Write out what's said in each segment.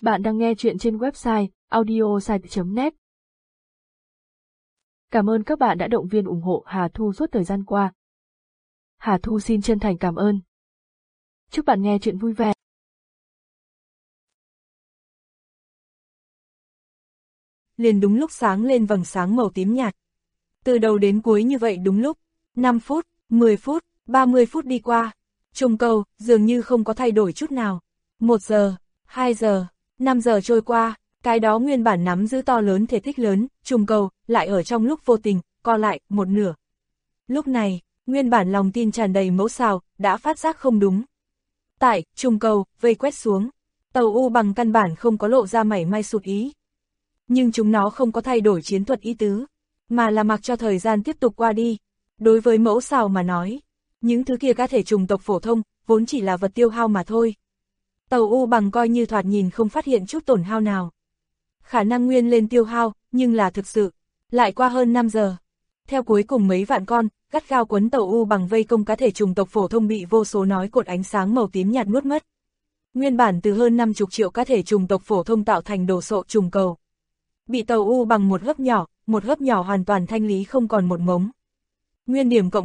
Bạn đang nghe chuyện trên website audiosite.net. Cảm ơn các bạn đã động viên ủng hộ Hà Thu suốt thời gian qua. Hà Thu xin chân thành cảm ơn. Chúc bạn nghe chuyện vui vẻ. Liền đúng lúc sáng lên vầng sáng màu tím nhạt. Từ đầu đến cuối như vậy đúng lúc, 5 phút, 10 phút, 30 phút đi qua. Trùng cầu, dường như không có thay đổi chút nào. 1 giờ, 2 giờ, 5 giờ trôi qua, cái đó nguyên bản nắm giữ to lớn thể tích lớn, trùng cầu, lại ở trong lúc vô tình, co lại, một nửa. Lúc này, nguyên bản lòng tin tràn đầy mẫu xào, đã phát giác không đúng. Tại, trùng cầu, vây quét xuống. Tàu U bằng căn bản không có lộ ra mảy may sụt ý. Nhưng chúng nó không có thay đổi chiến thuật ý tứ, mà là mặc cho thời gian tiếp tục qua đi. Đối với mẫu xào mà nói, những thứ kia cá thể trùng tộc phổ thông, vốn chỉ là vật tiêu hao mà thôi. Tàu U bằng coi như thoạt nhìn không phát hiện chút tổn hao nào. Khả năng nguyên lên tiêu hao, nhưng là thực sự. Lại qua hơn 5 giờ. Theo cuối cùng mấy vạn con, gắt gao quấn tàu U bằng vây công cá thể trùng tộc phổ thông bị vô số nói cột ánh sáng màu tím nhạt nuốt mất. Nguyên bản từ hơn 50 triệu cá thể trùng tộc phổ thông tạo thành đồ sộ trùng cầu. Bị tàu U bằng một hớp nhỏ hoàn toàn thanh lý không còn một mống. Nguyên điểm cộng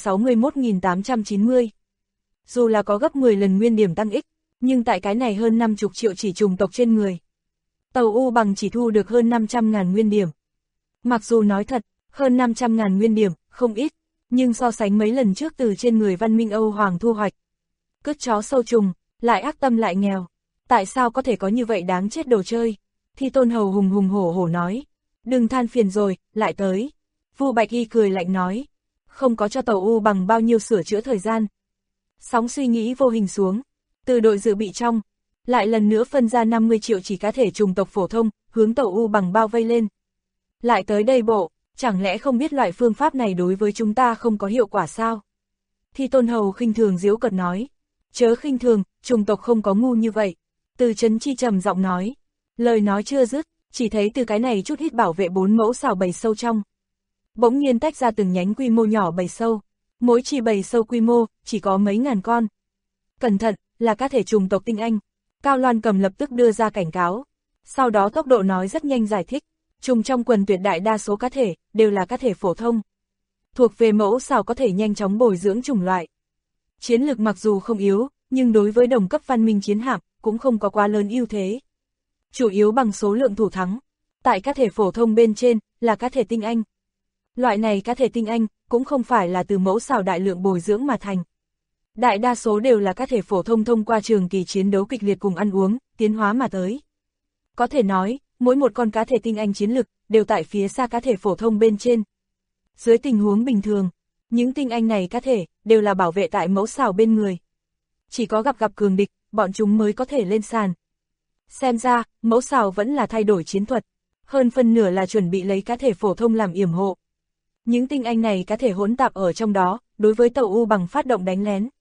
561.890. Dù là có gấp 10 lần nguyên điểm tăng ích, nhưng tại cái này hơn 50 triệu chỉ trùng tộc trên người. Tàu U bằng chỉ thu được hơn 500.000 nguyên điểm. Mặc dù nói thật, hơn 500.000 nguyên điểm, không ít, nhưng so sánh mấy lần trước từ trên người Văn Minh Âu Hoàng thu hoạch. Cứt chó sâu trùng, lại ác tâm lại nghèo. Tại sao có thể có như vậy đáng chết đồ chơi? Thi Tôn Hầu hùng hùng hổ hổ nói. Đừng than phiền rồi, lại tới. Vu Bạch Y cười lạnh nói. Không có cho tàu U bằng bao nhiêu sửa chữa thời gian. Sóng suy nghĩ vô hình xuống. Từ đội dự bị trong, lại lần nữa phân ra 50 triệu chỉ cá thể trùng tộc phổ thông, hướng tàu U bằng bao vây lên. Lại tới đây bộ, chẳng lẽ không biết loại phương pháp này đối với chúng ta không có hiệu quả sao? Thi Tôn Hầu khinh thường giễu cợt nói. Chớ khinh thường, trùng tộc không có ngu như vậy. Từ Trấn Chi trầm giọng nói. Lời nói chưa dứt, chỉ thấy từ cái này chút hít bảo vệ 4 mẫu xào bầy sâu trong. Bỗng nhiên tách ra từng nhánh quy mô nhỏ bầy sâu. Mỗi chỉ bầy sâu quy mô, chỉ có mấy ngàn con. Cẩn thận, là cá thể trùng tộc tinh anh. Cao Loan Cầm lập tức đưa ra cảnh cáo. Sau đó tốc độ nói rất nhanh giải thích. Trùng trong quần tuyệt đại đa số cá thể, đều là cá thể phổ thông. Thuộc về mẫu xào có thể nhanh chóng bồi dưỡng chủng loại. Chiến lực mặc dù không yếu, nhưng đối với đồng cấp văn minh chiến hạm, cũng không có quá lớn ưu thế. Chủ yếu bằng số lượng thủ thắng. Tại cá thể phổ thông bên trên, là cá thể tinh anh. Loại này cá thể tinh anh, cũng không phải là từ mẫu xào đại lượng bồi dưỡng mà thành. Đại đa số đều là cá thể phổ thông thông qua trường kỳ chiến đấu kịch liệt cùng ăn uống, tiến hóa mà tới. Có thể nói, mỗi một con cá thể tinh anh chiến lực, đều tại phía xa cá thể phổ thông bên trên. Dưới tình huống bình thường, những tinh anh này cá thể, đều là bảo vệ tại mẫu xào bên người. Chỉ có gặp cường địch, bọn chúng mới có thể lên sàn. Xem ra, mẫu xào vẫn là thay đổi chiến thuật, hơn phân nửa là chuẩn bị lấy cá thể phổ thông làm yểm hộ. Những tinh anh này cá thể hỗn tạp ở trong đó, đối với tàu U bằng phát động đánh lén.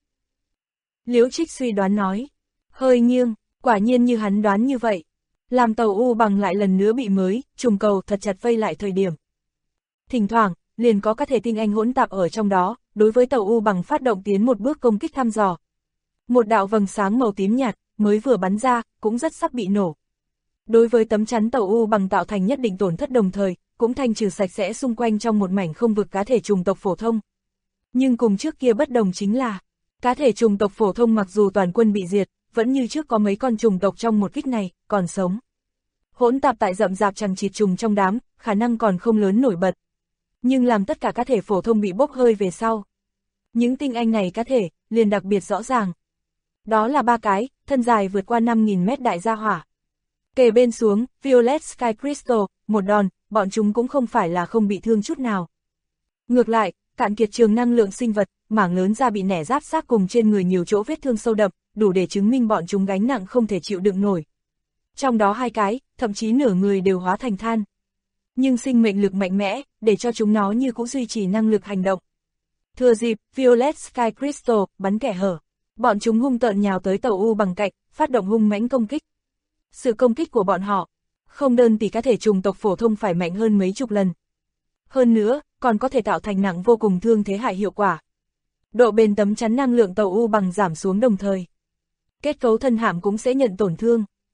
Liễu Trích suy đoán nói, hơi nghiêng, quả nhiên như hắn đoán như vậy. Làm tàu U bằng lại lần nữa bị mới, trùng cầu thật chặt vây lại thời điểm. Thỉnh thoảng, liền có cá thể tinh anh hỗn tạp ở trong đó, đối với tàu U bằng phát động tiến một bước công kích thăm dò. Một đạo vầng sáng màu tím nhạt, mới vừa bắn ra, cũng rất sắp bị nổ. Đối với tấm chắn tàu U bằng tạo thành nhất định tổn thất đồng thời, cũng thanh trừ sạch sẽ xung quanh trong một mảnh không vực cá thể trùng tộc phổ thông. Nhưng cùng trước kia bất đồng chính là, cá thể trùng tộc phổ thông mặc dù toàn quân bị diệt, vẫn như trước có mấy con trùng tộc trong một kích này, còn sống. Hỗn tạp tại rậm rạp chằng chịt trùng trong đám, khả năng còn không lớn nổi bật. Nhưng làm tất cả cá thể phổ thông bị bốc hơi về sau. Những tinh anh này cá thể, liền đặc biệt rõ ràng. Đó là 3 cái, thân dài vượt qua 5.000 mét đại gia hỏa. Kề bên xuống, Violet Sky Crystal, một đòn, bọn chúng cũng không phải là không bị thương chút nào. Ngược lại, cạn kiệt trường năng lượng sinh vật, mảng lớn da bị nẻ giáp xác cùng trên người nhiều chỗ vết thương sâu đậm, đủ để chứng minh bọn chúng gánh nặng không thể chịu đựng nổi. Trong đó 2 cái, thậm chí nửa người đều hóa thành than. Nhưng sinh mệnh lực mạnh mẽ, để cho chúng nó như cũng duy trì năng lực hành động. Thừa dịp, Violet Sky Crystal, bắn kẻ hở. Bọn chúng hung tợn nhào tới tàu U bằng cạnh, phát động hung mãnh công kích. Sự công kích của bọn họ, không đơn tỷ cá thể trùng tộc phổ thông phải mạnh hơn mấy chục lần. Hơn nữa, còn có thể tạo thành nặng vô cùng thương thế hại hiệu quả. Độ bền tấm chắn năng lượng tàu U bằng giảm xuống đồng thời. Kết cấu thân hạm cũng sẽ nhận tổn thương.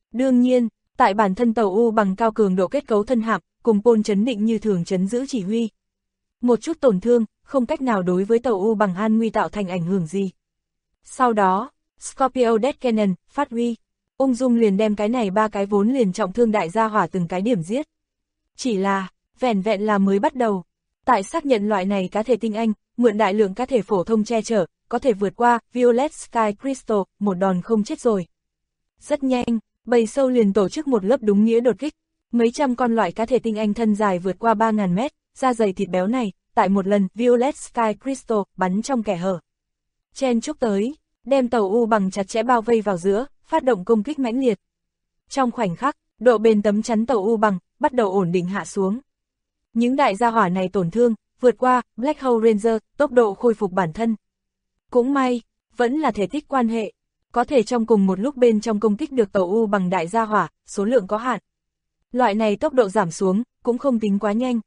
Đương nhiên, tại bản thân tàu U bằng cao cường độ kết cấu thân hạm, cùng Paul chấn định như thường chấn giữ chỉ huy. Một chút tổn thương, không cách nào đối với tàu U bằng an nguy tạo thành ảnh hưởng gì. Sau đó, Scorpio Death Cannon phát huy, ung dung liền đem cái này 3 cái vốn liền trọng thương đại gia hỏa từng cái điểm giết. Chỉ là, vẻn vẹn là mới bắt đầu. Tại xác nhận loại này cá thể tinh anh, mượn đại lượng cá thể phổ thông che chở, có thể vượt qua Violet Sky Crystal, một đòn không chết rồi. Rất nhanh, bầy sâu liền tổ chức một lớp đúng nghĩa đột kích. Mấy trăm con loại cá thể tinh anh thân dài vượt qua 3.000 mét, da dày thịt béo này, tại một lần Violet Sky Crystal bắn trong kẻ hở. Chen chúc tới, đem tàu U bằng chặt chẽ bao vây vào giữa, phát động công kích mãnh liệt. Trong khoảnh khắc, độ bền tấm chắn tàu U bằng bắt đầu ổn định hạ xuống. Những đại gia hỏa này tổn thương, vượt qua Black Hole Ranger, tốc độ khôi phục bản thân. Cũng may, vẫn là thể tích quan hệ, có thể trong cùng một lúc bên trong công kích được tàu U bằng đại gia hỏa, số lượng có hạn. Loại này tốc độ giảm xuống, cũng không tính quá nhanh.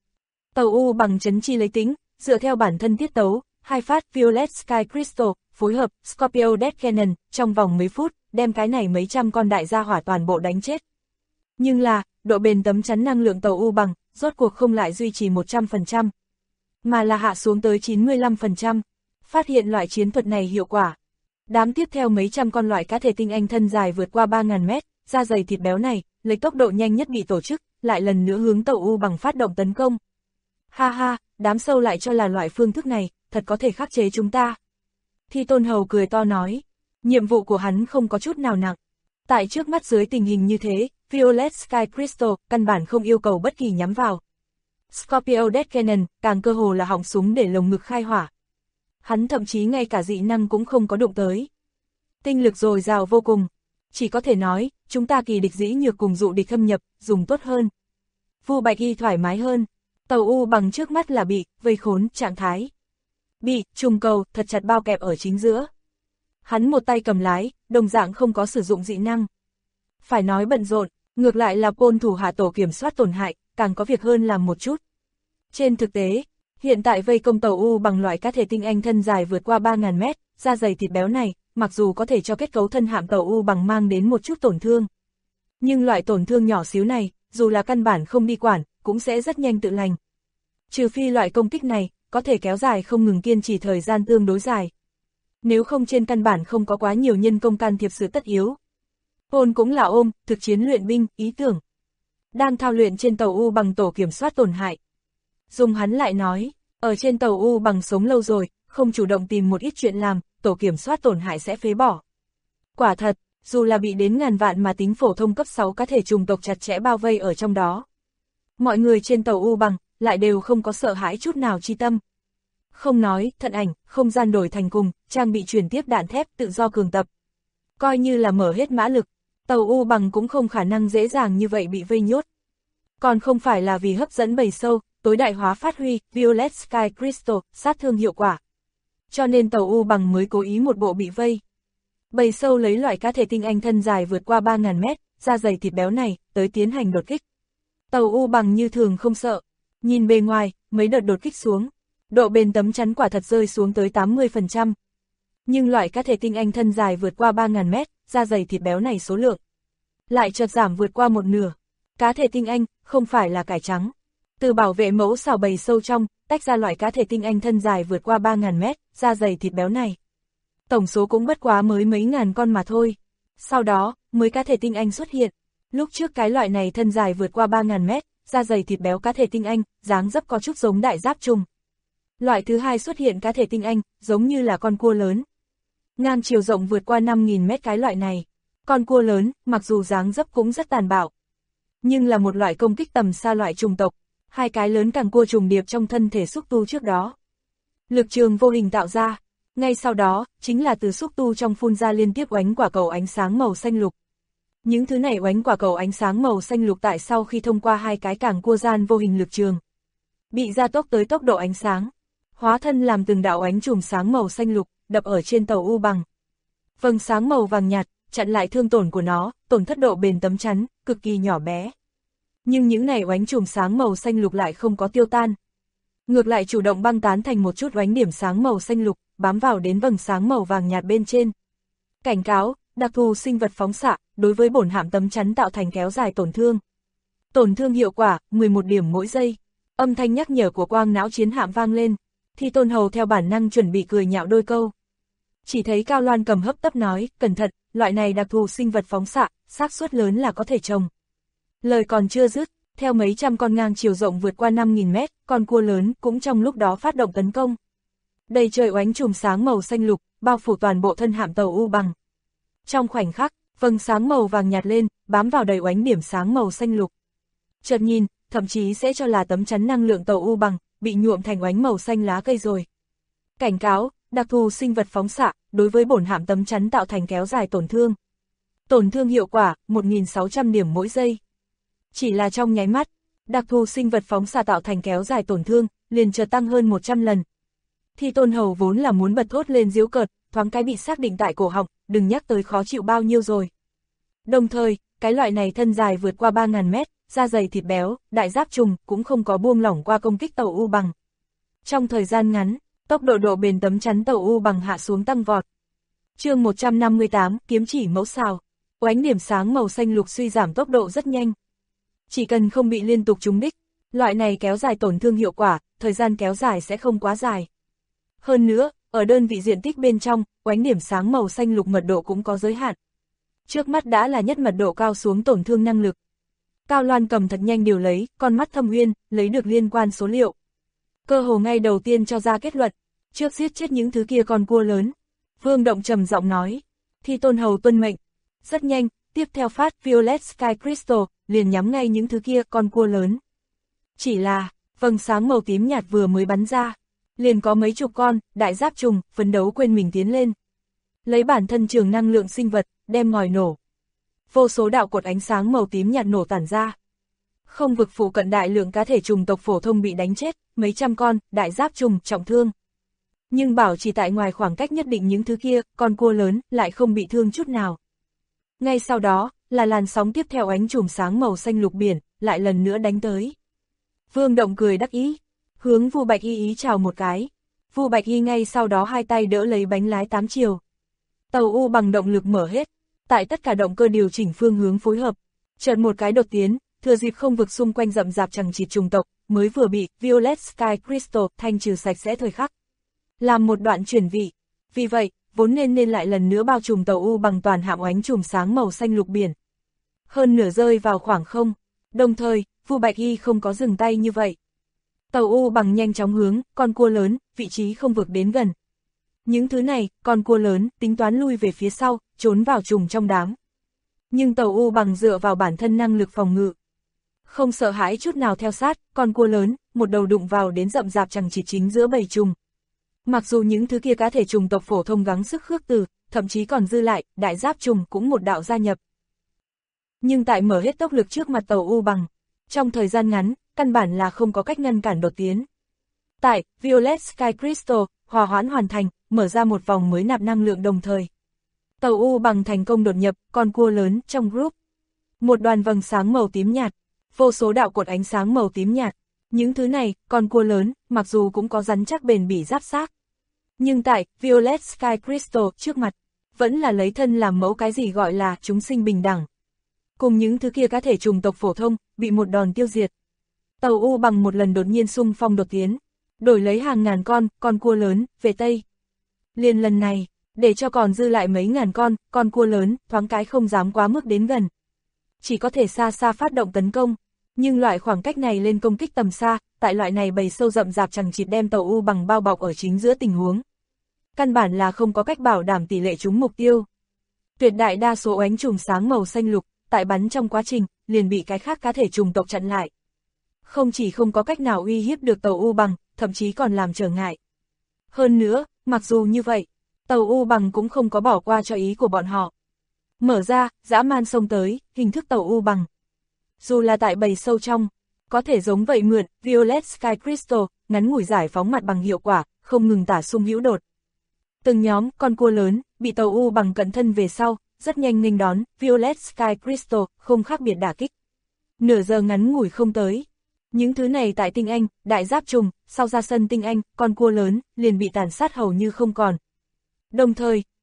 Tàu U bằng chấn chi lấy tính, dựa theo bản thân tiết tấu, 2 phát Violet Sky Crystal, phối hợp Scorpio Death Cannon, trong vòng mấy phút, đem cái này mấy trăm con đại gia hỏa toàn bộ đánh chết. Nhưng là, độ bền tấm chắn năng lượng tàu U bằng, rốt cuộc không lại duy trì 100%, mà là hạ xuống tới 95%. Phát hiện loại chiến thuật này hiệu quả. Đám tiếp theo mấy trăm con loại cá thể tinh anh thân dài vượt qua 3.000 mét, da dày thịt béo này, lấy tốc độ nhanh nhất bị tổ chức, lại lần nữa hướng tàu U bằng phát động tấn công. Ha ha, đám sâu lại cho là loại phương thức này, thật có thể khắc chế chúng ta. Thi Tôn Hầu cười to nói, nhiệm vụ của hắn không có chút nào nặng. Tại trước mắt dưới tình hình như thế, Violet Sky Crystal căn bản không yêu cầu bất kỳ nhắm vào. Scorpio Death Cannon càng cơ hồ là họng súng để lồng ngực khai hỏa. Hắn thậm chí ngay cả dị năng cũng không có đụng tới. Tinh lực dồi dào vô cùng. Chỉ có thể nói, chúng ta kỳ địch dĩ nhược cùng dụ địch thâm nhập, dùng tốt hơn. Vu Bạch Y thoải mái hơn. Tàu U bằng trước mắt là bị vây khốn trạng thái. Bị trùng cầu thật chặt bao kẹp ở chính giữa. Hắn một tay cầm lái, đồng dạng không có sử dụng dị năng. Phải nói bận rộn, ngược lại là Paul thủ hạ tổ kiểm soát tổn hại, càng có việc hơn làm một chút. Trên thực tế, hiện tại vây công tàu U bằng loại cá thể tinh anh thân dài vượt qua 3.000 mét, da dày thịt béo này, mặc dù có thể cho kết cấu thân hạm tàu U bằng mang đến một chút tổn thương. Nhưng loại tổn thương nhỏ xíu này, dù là căn bản không đi quản, cũng sẽ rất nhanh tự lành. Trừ phi loại công kích này, có thể kéo dài không ngừng kiên trì thời gian tương đối dài. Nếu không trên căn bản không có quá nhiều nhân công can thiệp sự tất yếu. Paul cũng là ôm, thực chiến luyện binh, ý tưởng. Đang thao luyện trên tàu U bằng tổ kiểm soát tổn hại. Dùng hắn lại nói, ở trên tàu U bằng sống lâu rồi, không chủ động tìm một ít chuyện làm, tổ kiểm soát tổn hại sẽ phế bỏ. Quả thật, dù là bị đến ngàn vạn mà tính phổ thông cấp 6 cá thể trùng tộc chặt chẽ bao vây ở trong đó. Mọi người trên tàu U bằng, lại đều không có sợ hãi chút nào chi tâm. Không nói, thận ảnh, không gian đổi thành cùng, trang bị chuyển tiếp đạn thép tự do cường tập. Coi như là mở hết mã lực, tàu U bằng cũng không khả năng dễ dàng như vậy bị vây nhốt. Còn không phải là vì hấp dẫn bầy sâu, tối đại hóa phát huy Violet Sky Crystal, sát thương hiệu quả. Cho nên tàu U bằng mới cố ý một bộ bị vây. Bầy sâu lấy loại cá thể tinh anh thân dài vượt qua 3.000 mét, da dày thịt béo này, tới tiến hành đột kích. Tàu U bằng như thường không sợ. Nhìn bề ngoài, mấy đợt đột kích xuống. Độ bền tấm chắn quả thật rơi xuống tới 80%. Nhưng loại cá thể tinh anh thân dài vượt qua 3.000 mét, da dày thịt béo này số lượng lại chợt giảm vượt qua một nửa. Cá thể tinh anh, không phải là cải trắng. Từ bảo vệ mẫu xào bầy sâu trong, tách ra loại cá thể tinh anh thân dài vượt qua 3.000 mét, da dày thịt béo này. Tổng số cũng bất quá mới mấy ngàn con mà thôi. Sau đó, mới cá thể tinh anh xuất hiện. Lúc trước cái loại này thân dài vượt qua 3.000 mét, da dày thịt béo cá thể tinh anh, dáng dấp có chút giống đại giáp trùng. Loại thứ hai xuất hiện cá thể tinh anh, giống như là con cua lớn. Ngang chiều rộng vượt qua 5.000 mét cái loại này. Con cua lớn, mặc dù dáng dấp cũng rất tàn bạo. Nhưng là một loại công kích tầm xa loại trùng tộc. Hai cái lớn càng cua trùng điệp trong thân thể xúc tu trước đó. Lực trường vô hình tạo ra. Ngay sau đó, chính là từ xúc tu trong phun ra liên tiếp oánh quả cầu ánh sáng màu xanh lục. Những thứ này oánh quả cầu ánh sáng màu xanh lục tại sau khi thông qua hai cái càng cua gian vô hình lực trường. Bị gia tốc tới tốc độ ánh sáng. Hóa thân làm từng đạo ánh chùm sáng màu xanh lục, đập ở trên tàu U bằng. Vầng sáng màu vàng nhạt, chặn lại thương tổn của nó, tổn thất độ bền tấm chắn, cực kỳ nhỏ bé. Nhưng những này oánh chùm sáng màu xanh lục lại không có tiêu tan. Ngược lại chủ động băng tán thành một chút oánh điểm sáng màu xanh lục, bám vào đến vầng sáng màu vàng nhạt bên trên. Cảnh cáo, đặc thù sinh vật phóng xạ, đối với bổn hạm tấm chắn tạo thành kéo dài tổn thương. Tổn thương hiệu quả, 11 điểm mỗi giây. Âm thanh nhắc nhở của quang não chiến hạm vang lên. Thi Tôn Hầu theo bản năng chuẩn bị cười nhạo đôi câu. Chỉ thấy Cao Loan Cầm hấp tấp nói, cẩn thận, loại này đặc thù sinh vật phóng xạ, xác suất lớn là có thể trồng. Lời còn chưa dứt, theo mấy trăm con ngang chiều rộng vượt qua 5.000 mét, con cua lớn cũng trong lúc đó phát động tấn công. Đầy trời oánh chùm sáng màu xanh lục, bao phủ toàn bộ thân hạm tàu U Bằng. Trong khoảnh khắc, vầng sáng màu vàng nhạt lên, bám vào đầy oánh điểm sáng màu xanh lục. Chợt nhìn, thậm chí sẽ cho là tấm chắn năng lượng tàu U Bằng, bị nhuộm thành oánh màu xanh lá cây rồi. Cảnh cáo, đặc thù sinh vật phóng xạ, đối với bổn hạm tấm chắn tạo thành kéo dài tổn thương. Tổn thương hiệu quả, 1.600 điểm mỗi giây. Chỉ là trong nháy mắt, đặc thù sinh vật phóng xạ tạo thành kéo dài tổn thương, liền chợt tăng hơn 100 lần. Thi Tôn Hầu vốn là muốn bật thốt lên giễu cợt, thoáng cái bị xác định tại cổ họng, đừng nhắc tới khó chịu bao nhiêu rồi. Đồng thời, cái loại này thân dài vượt qua 3.000 mét, da dày thịt béo, đại giáp trùng cũng không có buông lỏng qua công kích tàu U Bằng. Trong thời gian ngắn, tốc độ độ bền tấm chắn tàu U Bằng hạ xuống tăng vọt. Chương 158, kiếm chỉ mẫu xào. Oánh điểm sáng màu xanh lục suy giảm tốc độ rất nhanh. Chỉ cần không bị liên tục trúng đích, loại này kéo dài tổn thương hiệu quả, thời gian kéo dài sẽ không quá dài. Hơn nữa, ở đơn vị diện tích bên trong, oánh điểm sáng màu xanh lục mật độ cũng có giới hạn. Trước mắt đã là nhất mật độ cao xuống tổn thương năng lực. Cao Loan Cầm thật nhanh điều lấy, con mắt thâm uyên, lấy được liên quan số liệu. Cơ hồ ngay đầu tiên cho ra kết luận, trước giết chết những thứ kia con cua lớn. Vương Động trầm giọng nói, Thi Tôn Hầu tuân mệnh. Rất nhanh, tiếp theo phát Violet Sky Crystal, liền nhắm ngay những thứ kia con cua lớn. Chỉ là, vầng sáng màu tím nhạt vừa mới bắn ra, liền có mấy chục con, đại giáp trùng, phấn đấu quên mình tiến lên. Lấy bản thân trường năng lượng sinh vật, đem ngòi nổ. Vô số đạo cột ánh sáng màu tím nhạt nổ tản ra. Không vực phụ cận đại lượng cá thể trùng tộc phổ thông bị đánh chết, mấy trăm con, đại giáp trùng, trọng thương. Nhưng bảo chỉ tại ngoài khoảng cách nhất định những thứ kia, con cua lớn, lại không bị thương chút nào. Ngay sau đó, là làn sóng tiếp theo ánh chùm sáng màu xanh lục biển, lại lần nữa đánh tới. Vương Động cười đắc ý, hướng Vu Bạch Y chào một cái. Vu Bạch Y ngay sau đó hai tay đỡ lấy bánh lái 8 chiều. Tàu U Bằng động lực mở hết, tại tất cả động cơ điều chỉnh phương hướng phối hợp. Chợt một cái đột tiến, thừa dịp không vực xung quanh rậm rạp chằng chịt trùng tộc, mới vừa bị Violet Sky Crystal thanh trừ sạch sẽ thời khắc. Làm một đoạn chuyển vị. Vì vậy, vốn nên lại lần nữa bao trùm tàu U Bằng toàn hạm oánh chùm sáng màu xanh lục biển. Hơn nửa rơi vào khoảng không. Đồng thời, Vu Bạch Y không có dừng tay như vậy. Tàu U Bằng nhanh chóng hướng, con cua lớn, vị trí không vực đến gần. Những thứ này, con cua lớn, tính toán lui về phía sau, trốn vào trùng trong đám. Nhưng tàu U Bằng dựa vào bản thân năng lực phòng ngự. Không sợ hãi chút nào theo sát, con cua lớn, một đầu đụng vào đến rậm rạp chằng chịt chính giữa bầy trùng. Mặc dù những thứ kia cá thể trùng tộc phổ thông gắng sức khước từ, thậm chí còn dư lại, đại giáp trùng cũng một đạo gia nhập. Nhưng tại mở hết tốc lực trước mặt tàu U Bằng, trong thời gian ngắn, căn bản là không có cách ngăn cản đột tiến. Tại Violet Sky Crystal, hòa hoãn hoàn thành, mở ra một vòng mới nạp năng lượng đồng thời. Tàu U Bằng thành công đột nhập, con cua lớn, trong group. Một đoàn vầng sáng màu tím nhạt, vô số đạo cột ánh sáng màu tím nhạt. Những thứ này, con cua lớn, mặc dù cũng có rắn chắc bền bỉ giáp xác. Nhưng tại Violet Sky Crystal trước mặt, vẫn là lấy thân làm mẫu cái gì gọi là chúng sinh bình đẳng. Cùng những thứ kia cá thể trùng tộc phổ thông, bị một đòn tiêu diệt. Tàu U Bằng một lần đột nhiên xung phong đột tiến, đổi lấy hàng ngàn con cua lớn, về Tây. Liền lần này, để cho còn dư lại mấy ngàn con cua lớn, thoáng cái không dám quá mức đến gần. Chỉ có thể xa xa phát động tấn công, nhưng loại khoảng cách này lên công kích tầm xa, tại loại này bầy sâu rậm rạp chằng chịt đem tàu U Bằng bao bọc ở chính giữa tình huống. Căn bản là không có cách bảo đảm tỷ lệ trúng mục tiêu. Tuyệt đại đa số oánh trùng sáng màu xanh lục, tại bắn trong quá trình, liền bị cái khác cá thể trùng tộc chặn lại. Không chỉ không có cách nào uy hiếp được tàu U Bằng, thậm chí còn làm trở ngại. Hơn nữa, mặc dù như vậy, tàu U Bằng cũng không có bỏ qua cho ý của bọn họ. Mở ra, dã man xông tới, hình thức tàu U Bằng. Dù là tại bầy sâu trong, có thể giống vậy mượn, Violet Sky Crystal, ngắn ngủi giải phóng mặt bằng hiệu quả, không ngừng tả xung hữu đột. Từng nhóm, con cua lớn, bị tàu U Bằng cận thân về sau, rất nhanh nghênh đón, Violet Sky Crystal, không khác biệt đả kích. Nửa giờ ngắn ngủi không tới. Những thứ này tại tinh anh, đại giáp trùng, sau ra sân tinh anh, con cua lớn, liền bị tàn sát hầu như không còn. Đồng thời,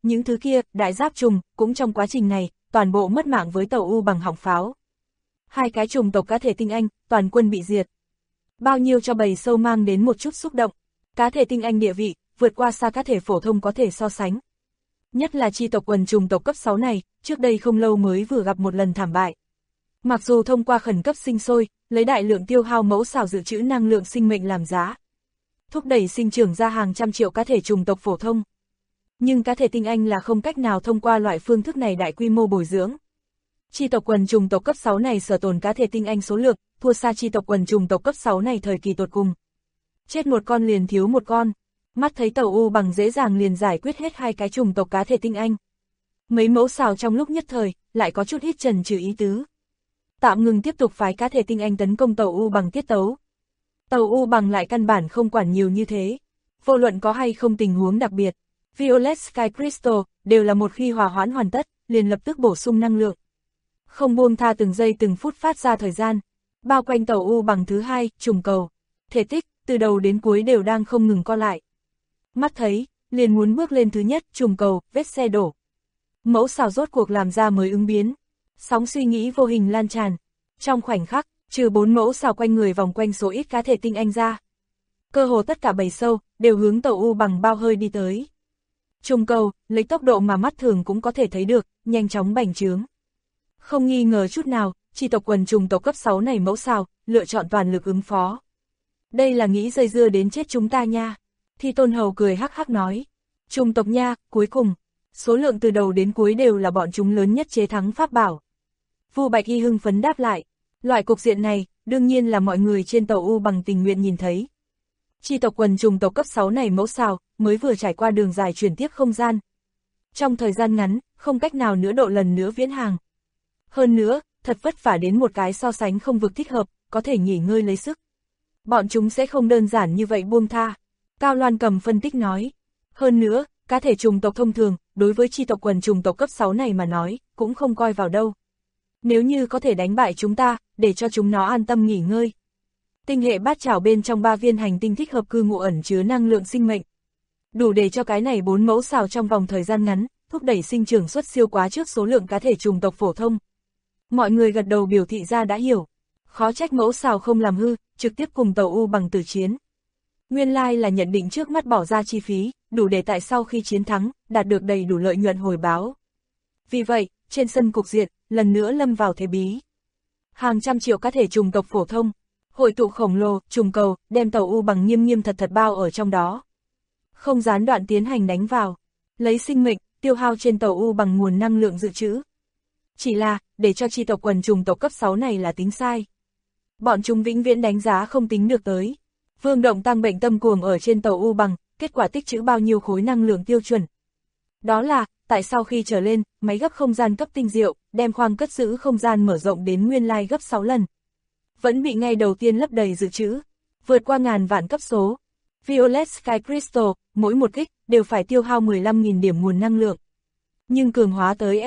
những thứ kia, đại giáp trùng, cũng trong quá trình này, toàn bộ mất mạng với tàu U bằng hỏng pháo. Hai cái trùng tộc cá thể tinh anh, toàn quân bị diệt. Bao nhiêu cho bầy sâu mang đến một chút xúc động. Cá thể tinh anh địa vị, vượt qua xa cá thể phổ thông có thể so sánh. Nhất là chi tộc quần trùng tộc cấp 6 này, trước đây không lâu mới vừa gặp một lần thảm bại. Mặc dù thông qua khẩn cấp sinh sôi, lấy đại lượng tiêu hao mẫu xào dự trữ năng lượng sinh mệnh làm giá, thúc đẩy sinh trưởng ra hàng trăm triệu cá thể trùng tộc phổ thông. Nhưng cá thể tinh anh là không cách nào thông qua loại phương thức này đại quy mô bồi dưỡng. Chi tộc quần trùng tộc cấp 6 này sở tồn cá thể tinh anh số lượng, thua xa chi tộc quần trùng tộc cấp 6 này thời kỳ tột cùng. Chết một con liền thiếu một con, mắt thấy tàu U bằng dễ dàng liền giải quyết hết hai cái trùng tộc cá thể tinh anh. Mấy mẫu xào trong lúc nhất thời, lại có chút ít chần chừ ý tứ. Tạm ngừng tiếp tục phái cá thể tinh anh tấn công tàu U bằng tiết tấu. Tàu U bằng lại căn bản không quản nhiều như thế. Vô luận có hay không tình huống đặc biệt, Violet Sky Crystal đều là một khi hòa hoãn hoàn tất, liền lập tức bổ sung năng lượng. Không buông tha từng giây từng phút phát ra thời gian. Bao quanh tàu U bằng thứ hai, trùng cầu. Thể tích, từ đầu đến cuối đều đang không ngừng co lại. Mắt thấy, liền muốn bước lên thứ nhất, trùng cầu, vết xe đổ. Mẫu xào rốt cuộc làm ra mới ứng biến. Sóng suy nghĩ vô hình lan tràn. Trong khoảnh khắc, trừ 4 mẫu xào quanh người vòng quanh số ít cá thể tinh anh ra. Cơ hồ tất cả bầy sâu, đều hướng tàu U bằng bao hơi đi tới. Trùng cầu, lấy tốc độ mà mắt thường cũng có thể thấy được, nhanh chóng bành trướng. Không nghi ngờ chút nào, chi tộc quần trùng tộc cấp 6 này mẫu xào, lựa chọn toàn lực ứng phó. Đây là nghĩ dây dưa đến chết chúng ta nha. Thi Tôn Hầu cười hắc hắc nói. Trùng tộc nha, cuối cùng, số lượng từ đầu đến cuối đều là bọn chúng lớn nhất chế thắng pháp bảo. Vu Bạch Y hưng phấn đáp lại. Loại cục diện này, đương nhiên là mọi người trên tàu U bằng tình nguyện nhìn thấy. Chi tộc quần trùng tộc cấp 6 này mẫu xào, mới vừa trải qua đường dài chuyển tiếp không gian. Trong thời gian ngắn, không cách nào nữa độ lần nữa viễn hàng. Hơn nữa, thật vất vả đến một cái so sánh không vực thích hợp, có thể nghỉ ngơi lấy sức. Bọn chúng sẽ không đơn giản như vậy buông tha. Cao Loan Cầm phân tích nói. Hơn nữa, cá thể trùng tộc thông thường, đối với chi tộc quần trùng tộc cấp 6 này mà nói, cũng không coi vào đâu. Nếu như có thể đánh bại chúng ta, để cho chúng nó an tâm nghỉ ngơi. Tinh hệ bát chảo bên trong 3 viên hành tinh thích hợp cư ngụ ẩn chứa năng lượng sinh mệnh. Đủ để cho cái này 4 mẫu xào trong vòng thời gian ngắn, thúc đẩy sinh trưởng xuất siêu quá trước số lượng cá thể trùng tộc phổ thông. Mọi người gật đầu biểu thị ra đã hiểu. Khó trách mẫu xào không làm hư, trực tiếp cùng tàu U bằng tử chiến. Nguyên lai là nhận định trước mắt bỏ ra chi phí, đủ để tại sau khi chiến thắng, đạt được đầy đủ lợi nhuận hồi báo. Vì vậy, trên sân cục diện, lần nữa lâm vào thế bí. Hàng trăm triệu cá thể trùng tộc phổ thông, hội tụ khổng lồ, trùng cầu, đem tàu U bằng nghiêm nghiêm thật thật bao ở trong đó. Không gián đoạn tiến hành đánh vào, lấy sinh mệnh, tiêu hao trên tàu U bằng nguồn năng lượng dự trữ. Chỉ là, để cho chi tộc quần trùng tộc cấp 6 này là tính sai. Bọn chúng vĩnh viễn đánh giá không tính được tới. Vương Động tăng bệnh tâm cuồng ở trên tàu U bằng, kết quả tích trữ bao nhiêu khối năng lượng tiêu chuẩn. Đó là, tại sau khi trở lên, máy gấp không gian cấp tinh diệu, đem khoang cất giữ không gian mở rộng đến nguyên lai gấp 6 lần. Vẫn bị ngay đầu tiên lấp đầy dự trữ, vượt qua ngàn vạn cấp số. Violet Sky Crystal, mỗi một kích, đều phải tiêu hao 15.000 điểm nguồn năng lượng. Nhưng cường hóa tới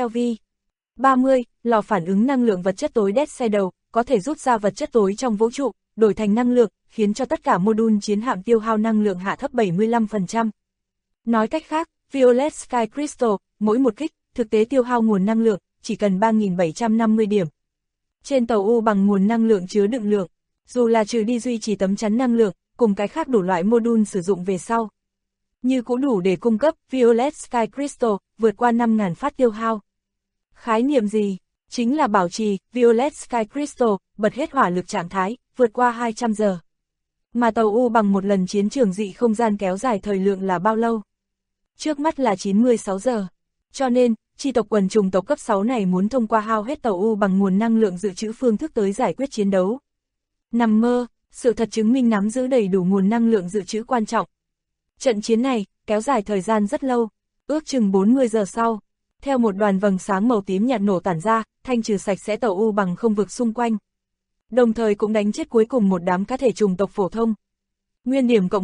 LV30, lò phản ứng năng lượng vật chất tối Death Shadow, có thể rút ra vật chất tối trong vũ trụ, đổi thành năng lượng, khiến cho tất cả module chiến hạm tiêu hao năng lượng hạ thấp 75%. Nói cách khác, Violet Sky Crystal, mỗi một kích, thực tế tiêu hao nguồn năng lượng, chỉ cần 3.750 điểm. Trên tàu U bằng nguồn năng lượng chứa đựng lượng, dù là trừ đi duy trì tấm chắn năng lượng, cùng cái khác đủ loại module sử dụng về sau. Như cũng đủ để cung cấp Violet Sky Crystal, vượt qua 5.000 phát tiêu hao. Khái niệm gì? Chính là bảo trì Violet Sky Crystal, bật hết hỏa lực trạng thái, vượt qua 200 giờ. Mà tàu U bằng một lần chiến trường dị không gian kéo dài thời lượng là bao lâu? Trước mắt là 96 giờ. Cho nên, chi tộc quần trùng tộc cấp 6 này muốn thông qua hao hết tàu U bằng nguồn năng lượng dự trữ phương thức tới giải quyết chiến đấu. Nằm mơ, sự thật chứng minh nắm giữ đầy đủ nguồn năng lượng dự trữ quan trọng. Trận chiến này, kéo dài thời gian rất lâu, ước chừng 40 giờ sau. Theo một đoàn vầng sáng màu tím nhạt nổ tản ra, thanh trừ sạch sẽ tàu U bằng không vực xung quanh. Đồng thời cũng đánh chết cuối cùng một đám cá thể trùng tộc phổ thông. Nguyên điểm cộng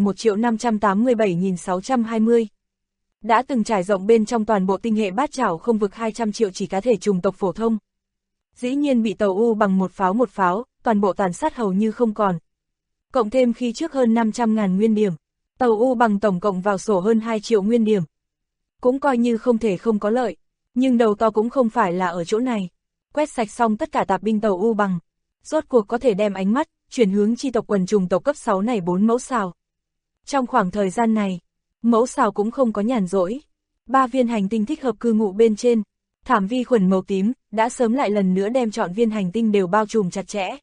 1.587.620. Đã từng trải rộng bên trong toàn bộ tinh hệ bát chảo không vực 200 triệu chỉ cá thể trùng tộc phổ thông. Dĩ nhiên bị tàu U bằng một pháo, toàn bộ tàn sát hầu như không còn. Cộng thêm khi trước hơn 500.000 nguyên điểm, tàu U bằng tổng cộng vào sổ hơn 2 triệu nguyên điểm. cũng coi như không thể không có lợi. Nhưng đầu to cũng không phải là ở chỗ này. Quét sạch xong tất cả tạp binh tàu U Bằng, rốt cuộc có thể đem ánh mắt chuyển hướng chi tộc quần trùng tộc cấp 6 này 4 mẫu xào. Trong khoảng thời gian này, mẫu xào cũng không có nhàn rỗi. 3 viên hành tinh thích hợp cư ngụ bên trên, thảm vi khuẩn màu tím đã sớm lại lần nữa đem chọn viên hành tinh đều bao trùm chặt chẽ.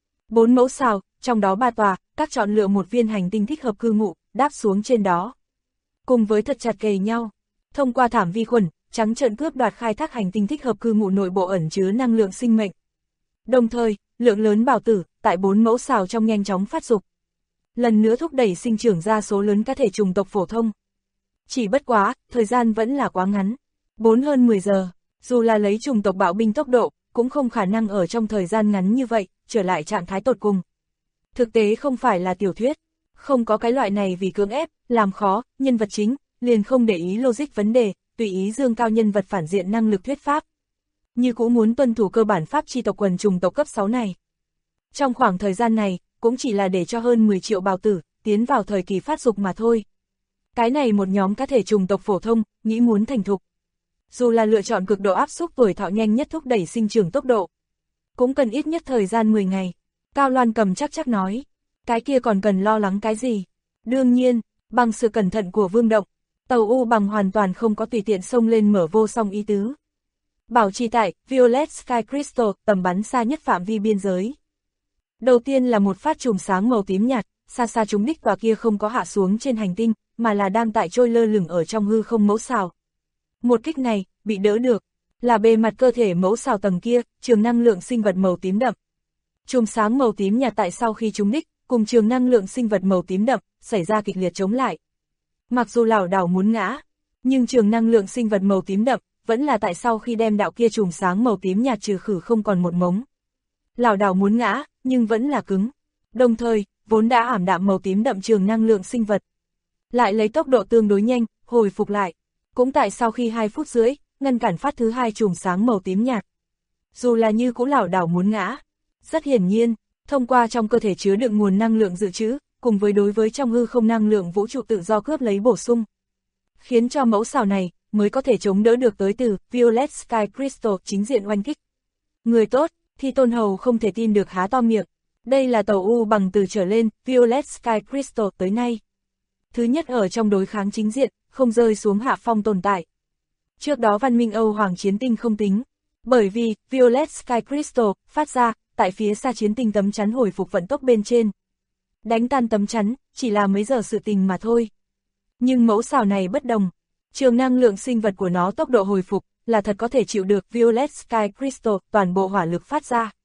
4 mẫu xào, trong đó 3 tòa, các chọn lựa một viên hành tinh thích hợp cư ngụ, đáp xuống trên đó. Cùng với thật chặt kề nhau, thông qua thảm vi khuẩn, trắng trợn cướp đoạt khai thác hành tinh thích hợp cư ngụ nội bộ ẩn chứa năng lượng sinh mệnh. Đồng thời, lượng lớn bảo tử tại 4 mẫu xào trong nhanh chóng phát dục. Lần nữa thúc đẩy sinh trưởng ra số lớn cá thể chủng tộc phổ thông. Chỉ bất quá, thời gian vẫn là quá ngắn. 4 hơn 10 giờ, dù là lấy chủng tộc bạo binh tốc độ, cũng không khả năng ở trong thời gian ngắn như vậy, trở lại trạng thái tột cùng. Thực tế không phải là tiểu thuyết, không có cái loại này vì cưỡng ép, làm khó, nhân vật chính, liền không để ý logic vấn đề, tùy ý dương cao nhân vật phản diện năng lực thuyết pháp. Như cũng muốn tuân thủ cơ bản pháp chi tộc quần trùng tộc cấp 6 này. Trong khoảng thời gian này, cũng chỉ là để cho hơn 10 triệu bào tử, tiến vào thời kỳ phát dục mà thôi. Cái này một nhóm cá thể trùng tộc phổ thông, nghĩ muốn thành thục. Dù là lựa chọn cực độ áp xúc tuổi thọ nhanh nhất thúc đẩy sinh trưởng tốc độ, cũng cần ít nhất thời gian 10 ngày. Cao Loan Cầm chắc nói, cái kia còn cần lo lắng cái gì? Đương nhiên, bằng sự cẩn thận của Vương Động, tàu U Bằng hoàn toàn không có tùy tiện xông lên mở vô song ý tứ. Bảo trì tại Violet Sky Crystal, tầm bắn xa nhất phạm vi biên giới. Đầu tiên là một phát chùm sáng màu tím nhạt, xa xa trúng đích tòa kia không có hạ xuống trên hành tinh, mà là đang tại trôi lơ lửng ở trong hư không mẫu xào. Một kích này, bị đỡ được, là bề mặt cơ thể mẫu xào tầng kia, trường năng lượng sinh vật màu tím đậm. Chùm sáng màu tím nhạt tại sau khi trúng đích, cùng trường năng lượng sinh vật màu tím đậm, xảy ra kịch liệt chống lại. Mặc dù lảo đảo muốn ngã, nhưng trường năng lượng sinh vật màu tím đậm, vẫn là tại sau khi đem đạo kia chùm sáng màu tím nhạt trừ khử không còn một mống. Lảo đảo muốn ngã, nhưng vẫn là cứng. Đồng thời, vốn đã ảm đạm màu tím đậm trường năng lượng sinh vật, lại lấy tốc độ tương đối nhanh, hồi phục lại. Cũng tại sau khi 2 phút rưỡi, ngăn cản phát thứ 2 chùm sáng màu tím nhạt. Dù là như cũng lảo đảo muốn ngã. Rất hiển nhiên, thông qua trong cơ thể chứa đựng nguồn năng lượng dự trữ, cùng với đối với trong hư không năng lượng vũ trụ tự do cướp lấy bổ sung, khiến cho mẫu xào này mới có thể chống đỡ được tới từ Violet Sky Crystal chính diện oanh kích. Người tốt, Thi Tôn Hầu không thể tin được há to miệng. Đây là tàu U Bằng từ trở lên Violet Sky Crystal tới nay. Thứ nhất ở trong đối kháng chính diện, không rơi xuống hạ phong tồn tại. Trước đó văn minh Âu Hoàng chiến tinh không tính, bởi vì Violet Sky Crystal phát ra tại phía xa chiến tinh tấm chắn hồi phục vận tốc bên trên. Đánh tan tấm chắn, chỉ là mấy giờ sự tình mà thôi. Nhưng mẫu xào này bất đồng. Trường năng lượng sinh vật của nó tốc độ hồi phục, là thật có thể chịu được Violet Sky Crystal toàn bộ hỏa lực phát ra.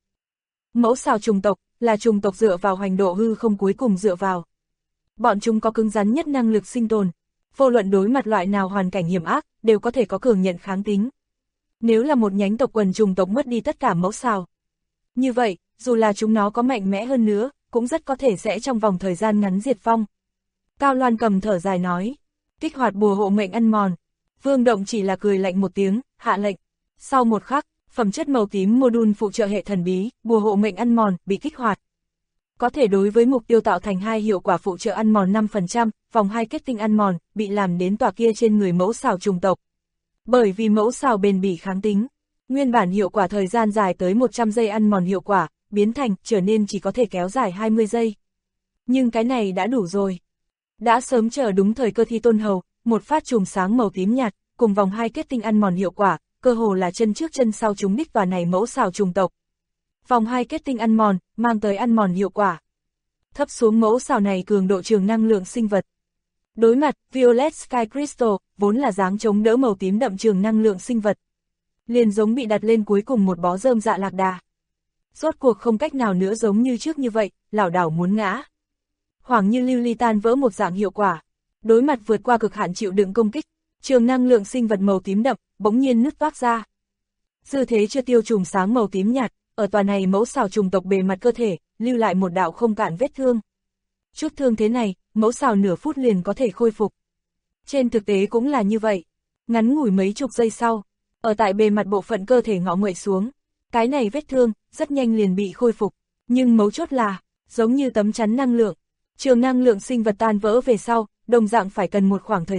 Mẫu xào trùng tộc, là trùng tộc dựa vào hoành độ hư không cuối cùng dựa vào. Bọn chúng có cứng rắn nhất năng lực sinh tồn. Vô luận đối mặt loại nào hoàn cảnh hiểm ác, đều có thể có cường nhận kháng tính. Nếu là một nhánh tộc quần trùng tộc mất đi tất cả mẫu xào, như vậy, dù là chúng nó có mạnh mẽ hơn nữa, cũng rất có thể sẽ trong vòng thời gian ngắn diệt vong. Cao Loan Cầm thở dài nói, kích hoạt bùa hộ mệnh ăn mòn. Vương Động chỉ là cười lạnh một tiếng, hạ lệnh. Sau một khắc, phẩm chất màu tím module phụ trợ hệ thần bí, bùa hộ mệnh ăn mòn, bị kích hoạt. Có thể đối với mục tiêu tạo thành 2 hiệu quả phụ trợ ăn mòn 5%, vòng 2 kết tinh ăn mòn, bị làm đến tòa kia trên người mẫu xào trùng tộc. Bởi vì mẫu xào bền bỉ kháng tính, nguyên bản hiệu quả thời gian dài tới 100 giây ăn mòn hiệu quả, biến thành, trở nên chỉ có thể kéo dài 20 giây. Nhưng cái này đã đủ rồi. Đã sớm chờ đúng thời cơ Thi Tôn Hầu, một phát chùm sáng màu tím nhạt, cùng vòng 2 kết tinh ăn mòn hiệu quả, cơ hồ là chân trước chân sau chúng đích tòa này mẫu xào trùng tộc. Vòng 2 kết tinh ăn mòn, mang tới ăn mòn hiệu quả. Thấp xuống mẫu xào này cường độ trường năng lượng sinh vật. Đối mặt, Violet Sky Crystal, vốn là dáng chống đỡ màu tím đậm trường năng lượng sinh vật. Liền giống bị đặt lên cuối cùng một bó rơm dạ lạc đà. Rốt cuộc không cách nào nữa giống như trước như vậy, lảo đảo muốn ngã. Hoảng như lưu ly tan vỡ một dạng hiệu quả. Đối mặt vượt qua cực hạn chịu đựng công kích, trường năng lượng sinh vật màu tím đậm, bỗng nhiên nứt toác ra. Dư thế chưa tiêu chùm sáng màu tím nhạt, ở tòa này mẫu xào trùng tộc bề mặt cơ thể, lưu lại một đạo không cạn vết thương. Chút thương thế này, mẫu xào nửa phút liền có thể khôi phục. Trên thực tế cũng là như vậy. Ngắn ngủi mấy chục giây sau, ở tại bề mặt bộ phận cơ thể ngọ nguậy xuống. Cái này vết thương, rất nhanh liền bị khôi phục. Nhưng mấu chốt là, giống như tấm chắn năng lượng, trường năng lượng sinh vật tan vỡ về sau, đồng dạng phải cần một khoảng thời gian,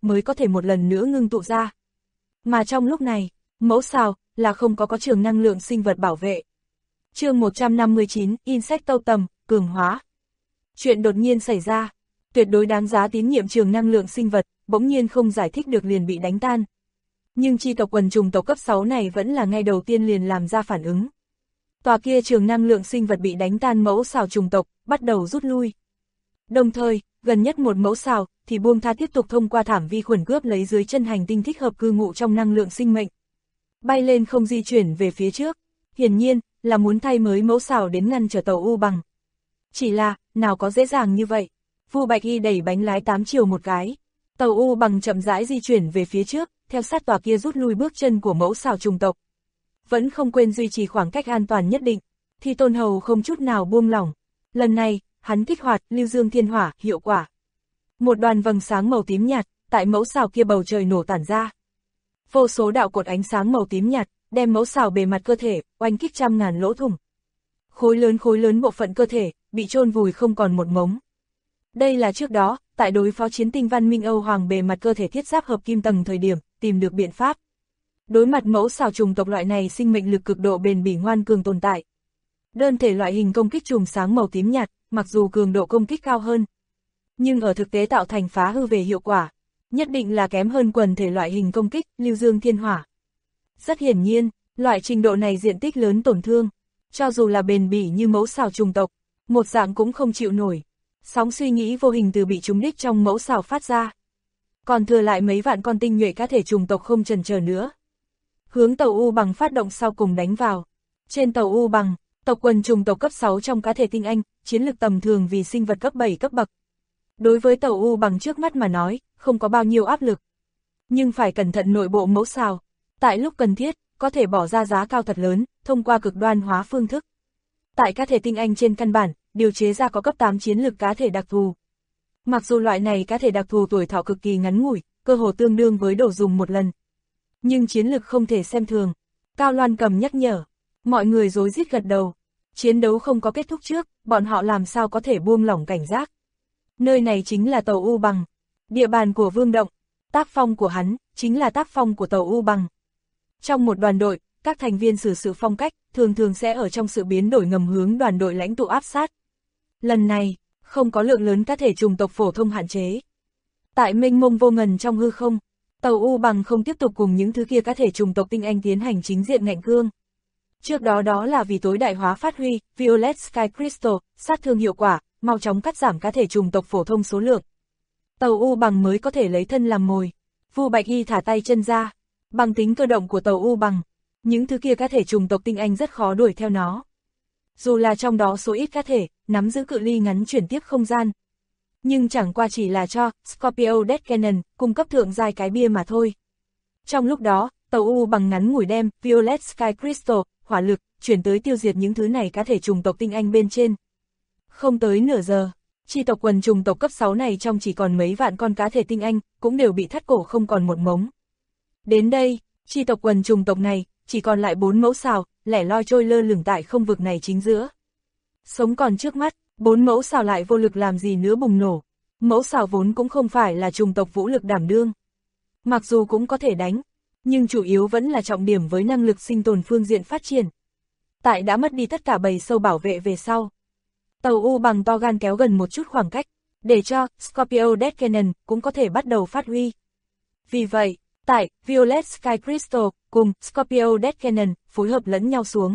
mới có thể một lần nữa ngưng tụ ra. Mà trong lúc này, mẫu sao là không có trường năng lượng sinh vật bảo vệ. Chương 159, Insect tầm, cường hóa. Chuyện đột nhiên xảy ra, tuyệt đối đáng giá tín nhiệm trường năng lượng sinh vật, bỗng nhiên không giải thích được liền bị đánh tan. Nhưng chi tộc quần trùng tộc cấp 6 này vẫn là ngay đầu tiên liền làm ra phản ứng. Tòa kia trường năng lượng sinh vật bị đánh tan mẫu xào trùng tộc, bắt đầu rút lui. Đồng thời, gần nhất một mẫu xào, thì buông tha tiếp tục thông qua thảm vi khuẩn cướp lấy dưới chân hành tinh thích hợp cư ngụ trong năng lượng sinh mệnh. Bay lên không di chuyển về phía trước, hiển nhiên, là muốn thay mới mẫu xào đến ngăn trở tàu U bằng. Chỉ là, nào có dễ dàng như vậy. Vu Bạch Y đẩy bánh lái 8 chiều một cái. Tàu U bằng chậm rãi di chuyển về phía trước, theo sát tòa kia rút lui bước chân của mẫu xào trùng tộc. Vẫn không quên duy trì khoảng cách an toàn nhất định, thì Tôn Hầu không chút nào buông lỏng. Lần này, hắn kích hoạt lưu dương thiên hỏa, hiệu quả. Một đoàn vầng sáng màu tím nhạt, tại mẫu xào kia bầu trời nổ tản ra. Vô số đạo cột ánh sáng màu tím nhạt, đem mẫu xào bề mặt cơ thể, oanh kích trăm ngàn lỗ thủng. Khối lớn bộ phận cơ thể, bị chôn vùi không còn một mống. Đây là trước đó, tại đối phó chiến tinh văn minh Âu Hoàng bề mặt cơ thể thiết giáp hợp kim tầng thời điểm, tìm được biện pháp. Đối mặt mẫu xào trùng tộc loại này sinh mệnh lực cực độ bền bỉ ngoan cường tồn tại. Đơn thể loại hình công kích chùm sáng màu tím nhạt, mặc dù cường độ công kích cao hơn, nhưng ở thực tế tạo thành phá hư về hiệu quả, nhất định là kém hơn quần thể loại hình công kích, lưu dương thiên hỏa. Rất hiển nhiên, loại trình độ này diện tích lớn tổn thương, cho dù là bền bỉ như mẫu xào trùng tộc, một dạng cũng không chịu nổi. Sóng suy nghĩ vô hình từ bị trúng đích trong mẫu xào phát ra. Còn thừa lại mấy vạn con tinh nhuệ cá thể trùng tộc không chần chờ nữa. Hướng tàu U bằng phát động sau cùng đánh vào. Trên tàu U bằng, tộc quần trùng tộc cấp 6 trong cá thể tinh anh, chiến lực tầm thường vì sinh vật cấp 7 cấp bậc. Đối với tàu U bằng trước mắt mà nói, không có bao nhiêu áp lực. Nhưng phải cẩn thận nội bộ mẫu xào. Tại lúc cần thiết, có thể bỏ ra giá cao thật lớn, thông qua cực đoan hóa phương thức. Tại cá thể tinh anh trên căn bản, điều chế ra có cấp 8 chiến lực cá thể đặc thù. Mặc dù loại này cá thể đặc thù tuổi thọ cực kỳ ngắn ngủi, cơ hồ tương đương với đồ dùng một lần. Nhưng chiến lực không thể xem thường. Cao Loan Cầm nhắc nhở. Mọi người rối rít gật đầu. Chiến đấu không có kết thúc trước, bọn họ làm sao có thể buông lỏng cảnh giác. Nơi này chính là tàu U bằng. Địa bàn của Vương Động. Tác phong của hắn, chính là tác phong của tàu U bằng. Trong một đoàn đội, các thành viên xử sự phong cách, thường sẽ ở trong sự biến đổi ngầm hướng đoàn đội lãnh tụ áp sát. Lần này, không có lượng lớn cá thể trùng tộc phổ thông hạn chế. Tại mênh mông vô ngần trong hư không, tàu U bằng không tiếp tục cùng những thứ kia cá thể trùng tộc tinh anh tiến hành chính diện ngạnh cương. Trước đó đó là vì tối đại hóa phát huy, Violet Sky Crystal, sát thương hiệu quả, mau chóng cắt giảm cá thể trùng tộc phổ thông số lượng. Tàu U bằng mới có thể lấy thân làm mồi. Vu Bạch Y thả tay chân ra. Bằng tính cơ động của tàu U bằng, những thứ kia cá thể trùng tộc tinh anh rất khó đuổi theo nó. Dù là trong đó số ít cá thể, nắm giữ cự ly ngắn chuyển tiếp không gian. Nhưng chẳng qua chỉ là cho Scorpio Death Cannon cung cấp thượng giai cái bia mà thôi. Trong lúc đó, tàu U bằng ngắn ngủi đem Violet Sky Crystal, hỏa lực, chuyển tới tiêu diệt những thứ này cá thể trùng tộc tinh anh bên trên. Không tới nửa giờ, chi tộc quần trùng tộc cấp 6 này trong chỉ còn mấy vạn con cá thể tinh anh, cũng đều bị thắt cổ không còn một mống. Đến đây, chi tộc quần trùng tộc này, chỉ còn lại 4 mẫu xào, lẻ loi trôi lơ lửng tại không vực này chính giữa. Sống còn trước mắt, 4 mẫu xào lại vô lực làm gì nữa bùng nổ. Mẫu xào vốn cũng không phải là trùng tộc vũ lực đảm đương. Mặc dù cũng có thể đánh, nhưng chủ yếu vẫn là trọng điểm với năng lực sinh tồn phương diện phát triển. Tại đã mất đi tất cả bầy sâu bảo vệ về sau, tàu U bằng to gan kéo gần một chút khoảng cách, để cho Scorpio Death Cannon cũng có thể bắt đầu phát huy. Vì vậy, tại Violet Sky Crystal cùng Scorpio Death Cannon phối hợp lẫn nhau xuống.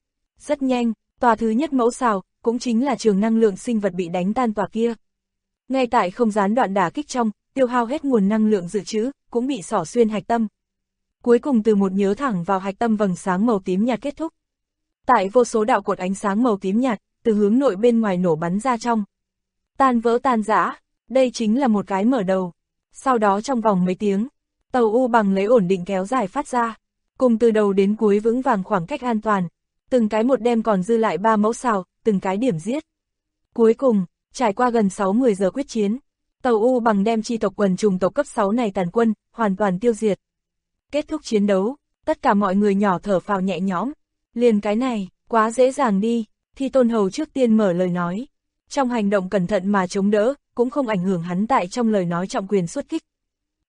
Rất nhanh, tòa thứ nhất mẫu xào, cũng chính là trường năng lượng sinh vật bị đánh tan tòa kia. Ngay tại không gián đoạn đả kích trong, tiêu hao hết nguồn năng lượng dự trữ, cũng bị xỏ xuyên hạch tâm. Cuối cùng từ một nhớ thẳng vào hạch tâm vầng sáng màu tím nhạt kết thúc. Tại vô số đạo cột ánh sáng màu tím nhạt, từ hướng nội bên ngoài nổ bắn ra trong. Tan vỡ tan rã, đây chính là một cái mở đầu. Sau đó trong vòng mấy tiếng, tàu U bằng lấy ổn định kéo dài phát ra, cùng từ đầu đến cuối vững vàng khoảng cách an toàn, từng cái một đem còn dư lại 3 mẫu xào, từng cái điểm giết. Cuối cùng, trải qua gần 60 giờ quyết chiến, tàu U bằng đem chi tộc quần trùng tộc cấp 6 này tàn quân, hoàn toàn tiêu diệt. Kết thúc chiến đấu, tất cả mọi người nhỏ thở phào nhẹ nhõm. Liền cái này, quá dễ dàng đi, Thi Tôn Hầu trước tiên mở lời nói. Trong hành động cẩn thận mà chống đỡ, cũng không ảnh hưởng hắn tại trong lời nói trọng quyền xuất kích.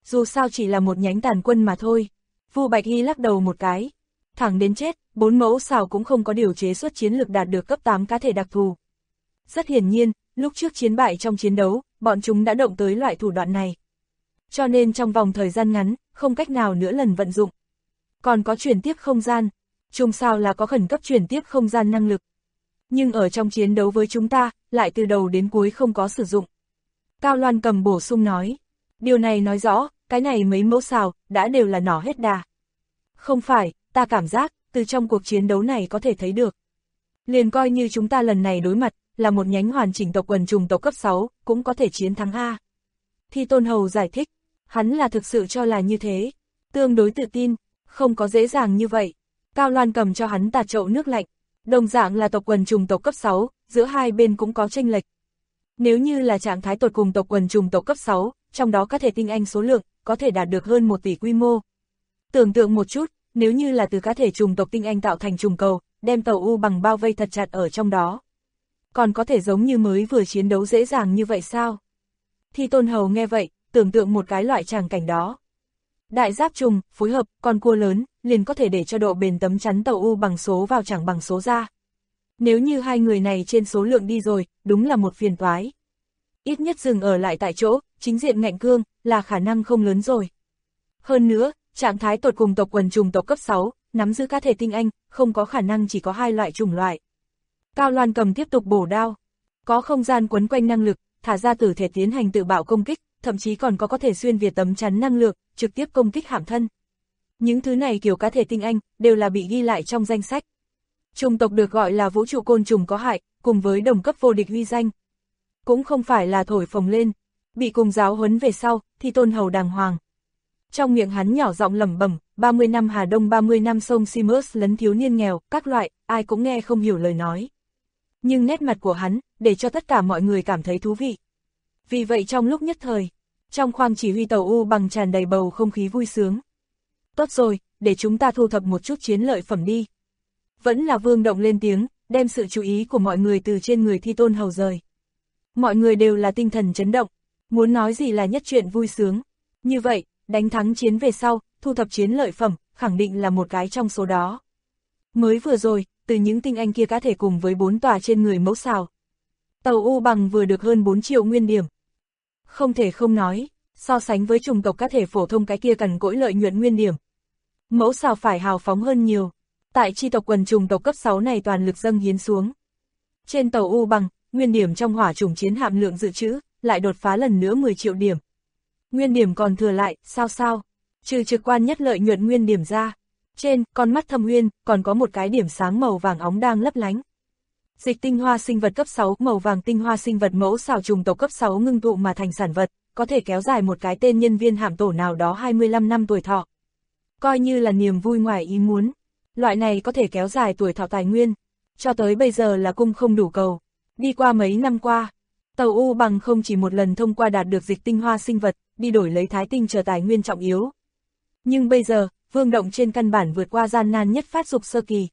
Dù sao chỉ là một nhánh tàn quân mà thôi. Vu Bạch Hy lắc đầu một cái. Thẳng đến chết, 4 mẫu xào cũng không có điều chế xuất chiến lược đạt được cấp 8 cá thể đặc thù. Rất hiển nhiên, lúc trước chiến bại trong chiến đấu, bọn chúng đã động tới loại thủ đoạn này. Cho nên trong vòng thời gian ngắn, không cách nào nữa lần vận dụng. Còn có chuyển tiếp không gian. Trung sao là có khẩn cấp chuyển tiếp không gian năng lực. Nhưng ở trong chiến đấu với chúng ta, lại từ đầu đến cuối không có sử dụng. Cao Loan Cầm bổ sung nói. Điều này nói rõ, cái này mấy mẫu xào, đã đều là nỏ hết đà. Không phải, ta cảm giác, từ trong cuộc chiến đấu này có thể thấy được. Liền coi như chúng ta lần này đối mặt, là một nhánh hoàn chỉnh tộc quần trùng tộc cấp 6, cũng có thể chiến thắng A. Thi Tôn Hầu giải thích, hắn là thực sự cho là như thế, tương đối tự tin, không có dễ dàng như vậy. Cao Loan Cầm cho hắn tạt chậu nước lạnh, đồng dạng là tộc quần trùng tộc cấp 6, giữa hai bên cũng có chênh lệch. Nếu như là trạng thái tột cùng tộc quần trùng tộc cấp 6, trong đó có thể tinh anh số lượng, có thể đạt được hơn 1 tỷ quy mô. Tưởng tượng một chút, nếu như là từ cá thể trùng tộc tinh anh tạo thành trùng cầu, đem tàu U bằng bao vây thật chặt ở trong đó. Còn có thể giống như mới vừa chiến đấu dễ dàng như vậy sao? Thi Tôn Hầu nghe vậy, tưởng tượng một cái loại tràng cảnh đó. Đại giáp trùng, phối hợp, con cua lớn, liền có thể để cho độ bền tấm chắn tàu U bằng số vào chẳng bằng số ra. Nếu như hai người này trên số lượng đi rồi, đúng là một phiền toái. Ít nhất dừng ở lại tại chỗ, chính diện ngạnh cương, là khả năng không lớn rồi. Hơn nữa, trạng thái tột cùng tộc quần trùng tộc cấp 6, nắm giữ cá thể tinh anh, không có khả năng chỉ có hai loại chủng loại. Cao Loan Cầm tiếp tục bổ đao. Có không gian quấn quanh năng lực, thả ra tử thể tiến hành tự bạo công kích, thậm chí còn có thể xuyên việt tấm chắn năng lượng, trực tiếp công kích hãm thân. Những thứ này kiểu cá thể tinh anh, đều là bị ghi lại trong danh sách. Trùng tộc được gọi là vũ trụ côn trùng có hại, cùng với đồng cấp vô địch huy danh. Cũng không phải là thổi phồng lên, bị cùng giáo huấn về sau, Thi Tôn Hầu đàng hoàng. Trong miệng hắn nhỏ giọng lẩm bẩm, 30 năm Hà Đông 30 năm sông Simus lấn thiếu niên nghèo, các loại, ai cũng nghe không hiểu lời nói. Nhưng nét mặt của hắn, để cho tất cả mọi người cảm thấy thú vị. Vì vậy trong lúc nhất thời, trong khoang chỉ huy tàu U bằng tràn đầy bầu không khí vui sướng. Tốt rồi, để chúng ta thu thập một chút chiến lợi phẩm đi. Vẫn là Vương Động lên tiếng, đem sự chú ý của mọi người từ trên người Thi Tôn Hầu rời. Mọi người đều là tinh thần chấn động, muốn nói gì là nhất chuyện vui sướng. Như vậy, đánh thắng chiến về sau, thu thập chiến lợi phẩm, khẳng định là một cái trong số đó. Mới vừa rồi, từ những tinh anh kia cá thể cùng với 4 tòa trên người mẫu xào. Tàu U bằng vừa được hơn 4 triệu nguyên điểm. Không thể không nói, so sánh với chủng tộc cá thể phổ thông cái kia cần cỗi lợi nhuận nguyên điểm. Mẫu xào phải hào phóng hơn nhiều, tại chi tộc quần chủng tộc cấp 6 này toàn lực dâng hiến xuống. Trên tàu U bằng, nguyên điểm trong hỏa chủng chiến hạm lượng dự trữ, lại đột phá lần nữa 10 triệu điểm. Nguyên điểm còn thừa lại, sao? Trừ trực quan nhất lợi nhuận nguyên điểm ra. Trên, con mắt thâm uyên, còn có một cái điểm sáng màu vàng óng đang lấp lánh. Dịch tinh hoa sinh vật cấp 6, màu vàng tinh hoa sinh vật mẫu xào trùng tộc cấp 6 ngưng tụ mà thành sản vật, có thể kéo dài một cái tên nhân viên hạm tổ nào đó 25 năm tuổi thọ. Coi như là niềm vui ngoài ý muốn. Loại này có thể kéo dài tuổi thọ tài nguyên. Cho tới bây giờ là cung không đủ cầu. Đi qua mấy năm qua, tàu U bằng không chỉ một lần thông qua đạt được dịch tinh hoa sinh vật, đi đổi lấy thái tinh chờ tài nguyên trọng yếu. Nhưng bây giờ, Vương Động trên căn bản vượt qua gian nan nhất phát dục sơ kỳ.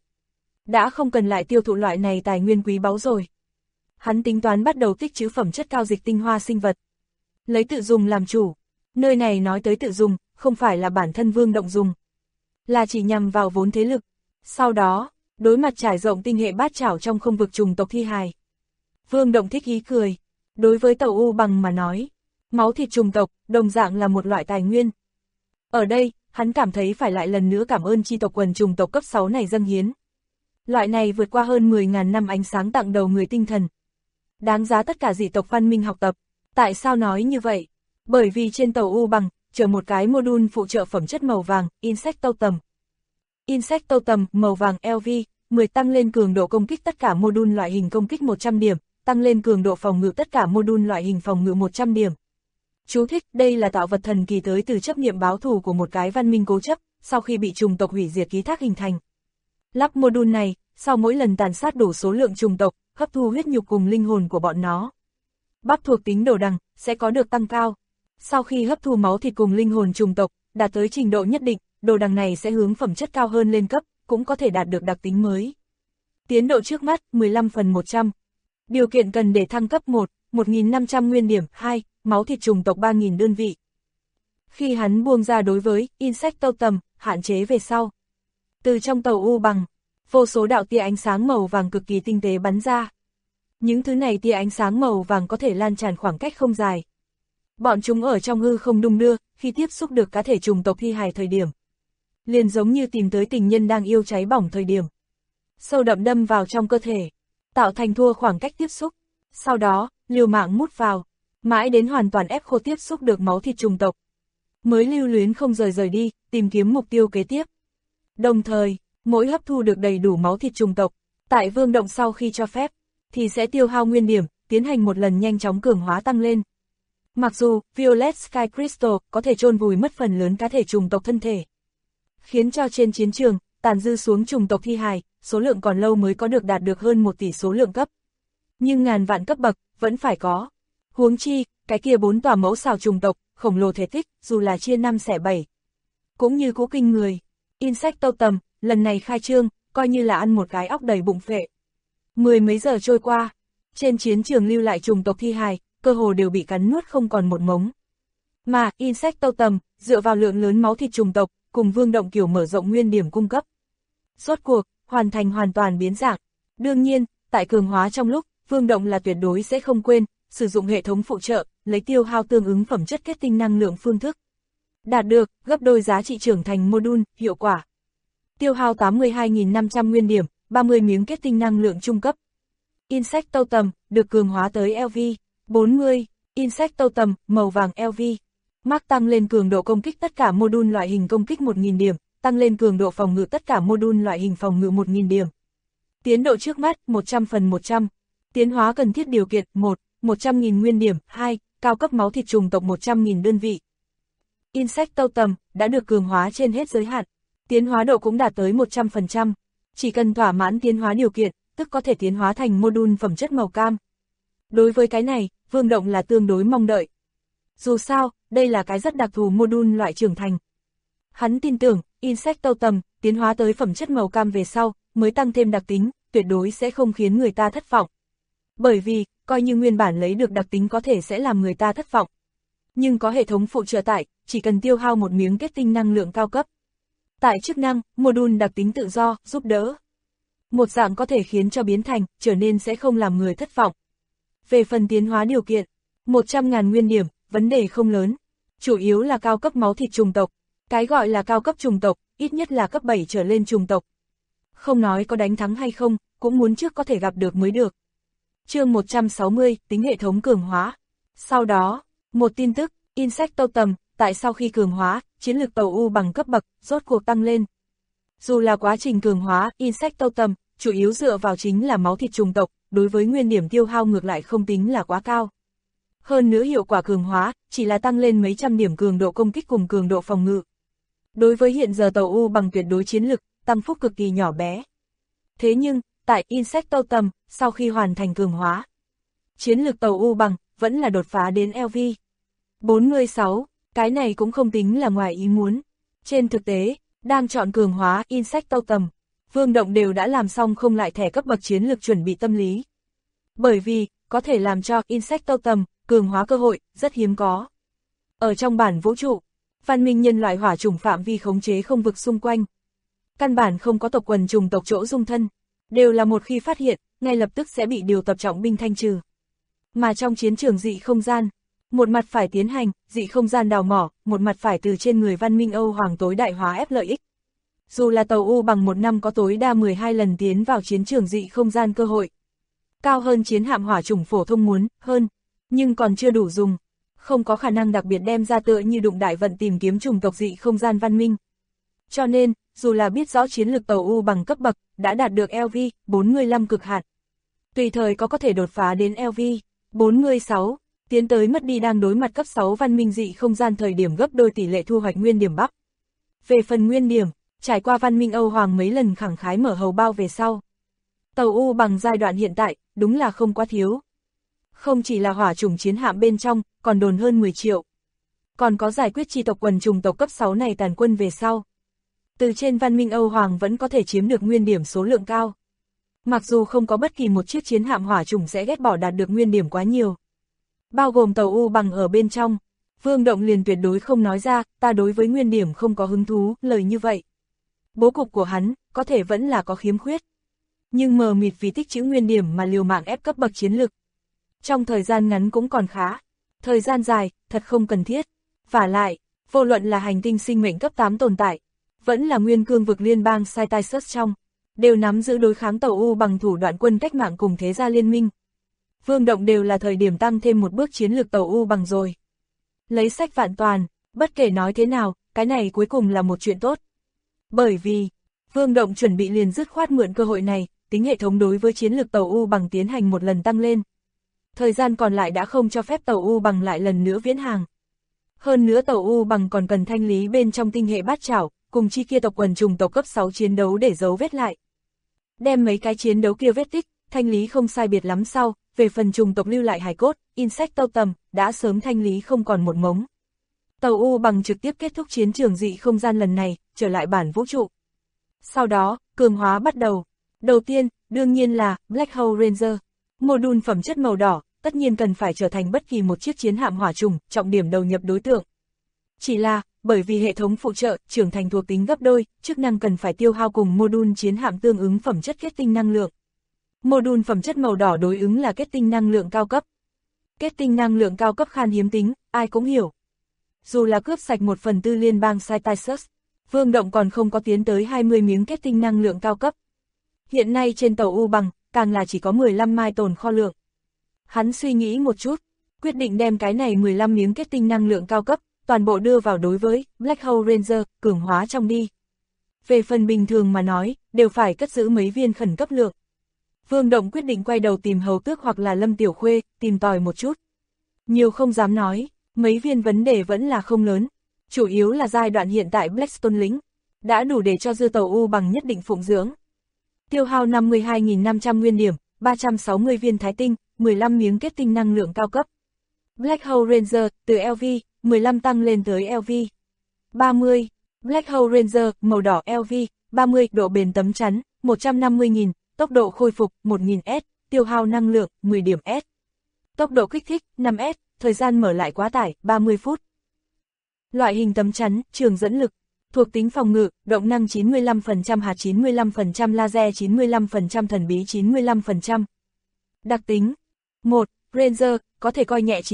Đã không cần lại tiêu thụ loại này tài nguyên quý báu rồi. Hắn tính toán bắt đầu tích trữ phẩm chất cao dịch tinh hoa sinh vật. Lấy tự dùng làm chủ. Nơi này nói tới tự dùng, không phải là bản thân Vương Động dùng. Là chỉ nhằm vào vốn thế lực. Sau đó, đối mặt trải rộng tinh hệ bát chảo trong không vực trùng tộc thi hài. Vương Động thích ý cười. Đối với tàu U bằng mà nói, máu thịt trùng tộc, đồng dạng là một loại tài nguyên. Ở đây, hắn cảm thấy phải lại lần nữa cảm ơn chi tộc quần trùng tộc cấp 6 này dâng hiến. Loại này vượt qua hơn 10.000 năm ánh sáng tặng đầu người tinh thần. Đáng giá tất cả dị tộc văn minh học tập. Tại sao nói như vậy? Bởi vì trên tàu U bằng, chở một cái module phụ trợ phẩm chất màu vàng, Insectotem. Insectotem màu vàng LV, 10 tăng lên cường độ công kích tất cả module loại hình công kích 100 điểm, tăng lên cường độ phòng ngự tất cả module loại hình phòng ngự 100 điểm. Chú thích, đây là tạo vật thần kỳ tới từ chấp niệm báo thù của một cái văn minh cố chấp, sau khi bị trùng tộc hủy diệt ký thác hình thành. Lắp module này, sau mỗi lần tàn sát đủ số lượng trùng tộc, hấp thu huyết nhục cùng linh hồn của bọn nó. Bắp thuộc tính đồ đằng, sẽ có được tăng cao. Sau khi hấp thu máu thịt cùng linh hồn trùng tộc, đạt tới trình độ nhất định, đồ đằng này sẽ hướng phẩm chất cao hơn lên cấp, cũng có thể đạt được đặc tính mới. Tiến độ trước mắt, 15/100. Điều kiện cần để thăng cấp 1, 1.500 nguyên điểm, 2, máu thịt trùng tộc 3.000 đơn vị. Khi hắn buông ra đối với Insecto tầm, hạn chế về sau. Từ trong tàu U bằng, vô số đạo tia ánh sáng màu vàng cực kỳ tinh tế bắn ra. Những thứ này tia ánh sáng màu vàng có thể lan tràn khoảng cách không dài. Bọn chúng ở trong hư không đung đưa, khi tiếp xúc được cá thể chủng tộc thi hài thời điểm. Liền giống như tìm tới tình nhân đang yêu cháy bỏng thời điểm. Sâu đậm đâm vào trong cơ thể, tạo thành thua khoảng cách tiếp xúc. Sau đó, liều mạng mút vào, mãi đến hoàn toàn ép khô tiếp xúc được máu thịt chủng tộc. Mới lưu luyến không rời đi, tìm kiếm mục tiêu kế tiếp. Đồng thời, mỗi hấp thu được đầy đủ máu thịt chủng tộc, tại vương động sau khi cho phép, thì sẽ tiêu hao nguyên điểm, tiến hành một lần nhanh chóng cường hóa tăng lên. Mặc dù, Violet Sky Crystal có thể chôn vùi mất phần lớn cá thể chủng tộc thân thể, khiến cho trên chiến trường, tàn dư xuống chủng tộc thi hài, số lượng còn lâu mới có được đạt được hơn 1 tỷ số lượng cấp. Nhưng ngàn vạn cấp bậc, vẫn phải có. Huống chi, cái kia 4 tòa mẫu xào chủng tộc, khổng lồ thể tích, dù là chia 5 xẻ 7. Cũng như cũ kinh người. Insecto tầm, lần này khai trương, coi như là ăn một cái óc đầy bụng phệ. 10 mấy giờ trôi qua, trên chiến trường lưu lại chủng tộc thi hài, cơ hồ đều bị cắn nuốt không còn một mống. Mà, Insecto tầm, dựa vào lượng lớn máu thịt chủng tộc, cùng vương động kiểu mở rộng nguyên điểm cung cấp. Rốt cuộc, hoàn thành hoàn toàn biến dạng. Đương nhiên, tại cường hóa trong lúc, vương động là tuyệt đối sẽ không quên, sử dụng hệ thống phụ trợ, lấy tiêu hao tương ứng phẩm chất kết tinh năng lượng phương thức. Đạt được, gấp đôi giá trị trưởng thành module, hiệu quả. Tiêu hao 82.500 nguyên điểm, 30 miếng kết tinh năng lượng trung cấp. Insecto tầm, được cường hóa tới LV, 40, Insecto tầm, màu vàng LV. Mark tăng lên cường độ công kích tất cả module loại hình công kích 1.000 điểm, tăng lên cường độ phòng ngự tất cả module loại hình phòng ngự 1.000 điểm. Tiến độ trước mắt, 100/100. Tiến hóa cần thiết điều kiện, 1, 100.000 nguyên điểm, 2, cao cấp máu thịt chủng tộc 100.000 đơn vị. Insecto tầm, đã được cường hóa trên hết giới hạn. Tiến hóa độ cũng đạt tới 100%. Chỉ cần thỏa mãn tiến hóa điều kiện, tức có thể tiến hóa thành module phẩm chất màu cam. Đối với cái này, vương động là tương đối mong đợi. Dù sao, đây là cái rất đặc thù module loại trưởng thành. Hắn tin tưởng, Insecto tầm, tiến hóa tới phẩm chất màu cam về sau, mới tăng thêm đặc tính, tuyệt đối sẽ không khiến người ta thất vọng. Bởi vì, coi như nguyên bản lấy được đặc tính có thể sẽ làm người ta thất vọng. Nhưng có hệ thống phụ trợ tại, chỉ cần tiêu hao một miếng kết tinh năng lượng cao cấp. Tại chức năng, module đặc tính tự do, giúp đỡ. Một dạng có thể khiến cho biến thành, trở nên sẽ không làm người thất vọng. Về phần tiến hóa điều kiện, 100.000 nguyên điểm, vấn đề không lớn. Chủ yếu là cao cấp máu thịt chủng tộc. Cái gọi là cao cấp chủng tộc, ít nhất là cấp 7 trở lên chủng tộc. Không nói có đánh thắng hay không, cũng muốn trước có thể gặp được mới được. Chương 160, tính hệ thống cường hóa. Sau đó, một tin tức, Insecto tầm, tại sau khi cường hóa, chiến lược tàu U bằng cấp bậc, rốt cuộc tăng lên. Dù là quá trình cường hóa, Insecto tầm, chủ yếu dựa vào chính là máu thịt chủng tộc, đối với nguyên điểm tiêu hao ngược lại không tính là quá cao. Hơn nữa hiệu quả cường hóa, chỉ là tăng lên mấy trăm điểm cường độ công kích cùng cường độ phòng ngự. Đối với hiện giờ tàu U bằng tuyệt đối chiến lực, tăng phúc cực kỳ nhỏ bé. Thế nhưng, tại Insecto tầm, sau khi hoàn thành cường hóa, chiến lược tàu U bằng, vẫn là đột phá đến LV. 46, cái này cũng không tính là ngoài ý muốn. Trên thực tế, đang chọn cường hóa Insecto tầm, vương động đều đã làm xong không lại thẻ cấp bậc chiến lược chuẩn bị tâm lý. Bởi vì, có thể làm cho Insecto tầm, cường hóa cơ hội, rất hiếm có. Ở trong bản vũ trụ, văn minh nhân loại hỏa chủng phạm vi khống chế không vực xung quanh. Căn bản không có tộc quần chủng tộc chỗ dung thân, đều là một khi phát hiện, ngay lập tức sẽ bị điều tập trọng binh thanh trừ. Mà trong chiến trường dị không gian, một mặt phải tiến hành, dị không gian đào mỏ, một mặt phải từ trên người văn minh Âu Hoàng tối đại hóa ép lợi ích. Dù là tàu U bằng một năm có tối đa 12 lần tiến vào chiến trường dị không gian cơ hội. Cao hơn chiến hạm hỏa chủng phổ thông muốn, hơn, nhưng còn chưa đủ dùng. Không có khả năng đặc biệt đem ra tựa như đụng đại vận tìm kiếm chủng tộc dị không gian văn minh. Cho nên, dù là biết rõ chiến lược tàu U bằng cấp bậc, đã đạt được LV, 45 cực hạn. Tùy thời có thể đột phá đến LV, 46, tiến tới mất đi đang đối mặt cấp 6 văn minh dị không gian thời điểm gấp đôi tỷ lệ thu hoạch nguyên điểm bắp. Về phần nguyên điểm, trải qua văn minh Âu Hoàng mấy lần khẳng khái mở hầu bao về sau. Tàu U bằng giai đoạn hiện tại, đúng là không quá thiếu. Không chỉ là hỏa chủng chiến hạm bên trong, còn đồn hơn 10 triệu. Còn có giải quyết chi tộc quần chủng tộc cấp 6 này tàn quân về sau. Từ trên văn minh Âu Hoàng vẫn có thể chiếm được nguyên điểm số lượng cao. Mặc dù không có bất kỳ một chiếc chiến hạm hỏa chủng sẽ ghét bỏ đạt được nguyên điểm quá nhiều. Bao gồm tàu U bằng ở bên trong. Vương Động liền tuyệt đối không nói ra, ta đối với nguyên điểm không có hứng thú, lời như vậy. Bố cục của hắn, có thể vẫn là có khiếm khuyết. Nhưng mờ mịt vì tích trữ nguyên điểm mà liều mạng ép cấp bậc chiến lực. Trong thời gian ngắn cũng còn khá, thời gian dài, thật không cần thiết. Vả lại, vô luận là hành tinh sinh mệnh cấp 8 tồn tại, vẫn là nguyên cương vực liên bang Cytisus trong, đều nắm giữ đối kháng tàu U bằng thủ đoạn quân cách mạng cùng thế gia liên minh. Vương Động đều là thời điểm tăng thêm một bước chiến lược tàu U bằng rồi. Lấy sách vạn toàn, bất kể nói thế nào, cái này cuối cùng là một chuyện tốt. Bởi vì, Vương Động chuẩn bị liền dứt khoát mượn cơ hội này, tính hệ thống đối với chiến lược tàu U bằng tiến hành một lần tăng lên. Thời gian còn lại đã không cho phép tàu U bằng lại lần nữa viễn hàng. Hơn nữa tàu U bằng còn cần thanh lý bên trong tinh hệ bát chảo, cùng chi kia tộc quần trùng tộc cấp 6 chiến đấu để giấu vết lại. Đem mấy cái chiến đấu kia vết tích, thanh lý không sai biệt lắm sau, về phần trùng tộc lưu lại hài cốt, insect tâu tầm, đã sớm thanh lý không còn một mống. Tàu U bằng trực tiếp kết thúc chiến trường dị không gian lần này, trở lại bản vũ trụ. Sau đó, cường hóa bắt đầu. Đầu tiên, đương nhiên là Black Hole Ranger. Mô-đun phẩm chất màu đỏ, tất nhiên cần phải trở thành bất kỳ một chiếc chiến hạm hỏa trùng, trọng điểm đầu nhập đối tượng. Chỉ là, bởi vì hệ thống phụ trợ, trưởng thành thuộc tính gấp đôi, chức năng cần phải tiêu hao cùng mô-đun chiến hạm tương ứng phẩm chất kết tinh năng lượng. Mô-đun phẩm chất màu đỏ đối ứng là kết tinh năng lượng cao cấp. Kết tinh năng lượng cao cấp khan hiếm tính, ai cũng hiểu. Dù là cướp sạch 1/4 liên bang Cytisus, Vương Động còn không có tiến tới 20 miếng kết tinh năng lượng cao cấp. Hiện nay trên tàu U bằng, càng là chỉ có 15 mai tồn kho lượng. Hắn suy nghĩ một chút, quyết định đem cái này 15 miếng kết tinh năng lượng cao cấp, toàn bộ đưa vào đối với Black Hole Ranger, cường hóa trong đi. Về phần bình thường mà nói, đều phải cất giữ mấy viên khẩn cấp lượng. Vương Động quyết định quay đầu tìm Hầu Tước hoặc là Lâm Tiểu Khuê, tìm tòi một chút. Nhiều không dám nói, mấy viên vấn đề vẫn là không lớn, chủ yếu là giai đoạn hiện tại Blackstone lính, đã đủ để cho dư tàu U bằng nhất định phụng dưỡng. Tiêu hao 52.500 nguyên điểm, 360 viên thái tinh, 15 miếng kết tinh năng lượng cao cấp. Black Hole Ranger, từ LV, 15 tăng lên tới LV. 30. Black Hole Ranger, màu đỏ LV, 30, độ bền tấm chắn, 150.000, tốc độ khôi phục, 1.000 S, tiêu hao năng lượng, 10 điểm S. Tốc độ kích thích, 5 S, thời gian mở lại quá tải, 30 phút. Loại hình tấm chắn, trường dẫn lực, thuộc tính phòng ngự, động năng 95%, hạt 95%, laser 95%, thần bí 95%. Đặc tính 1. Ranger, có thể coi nhẹ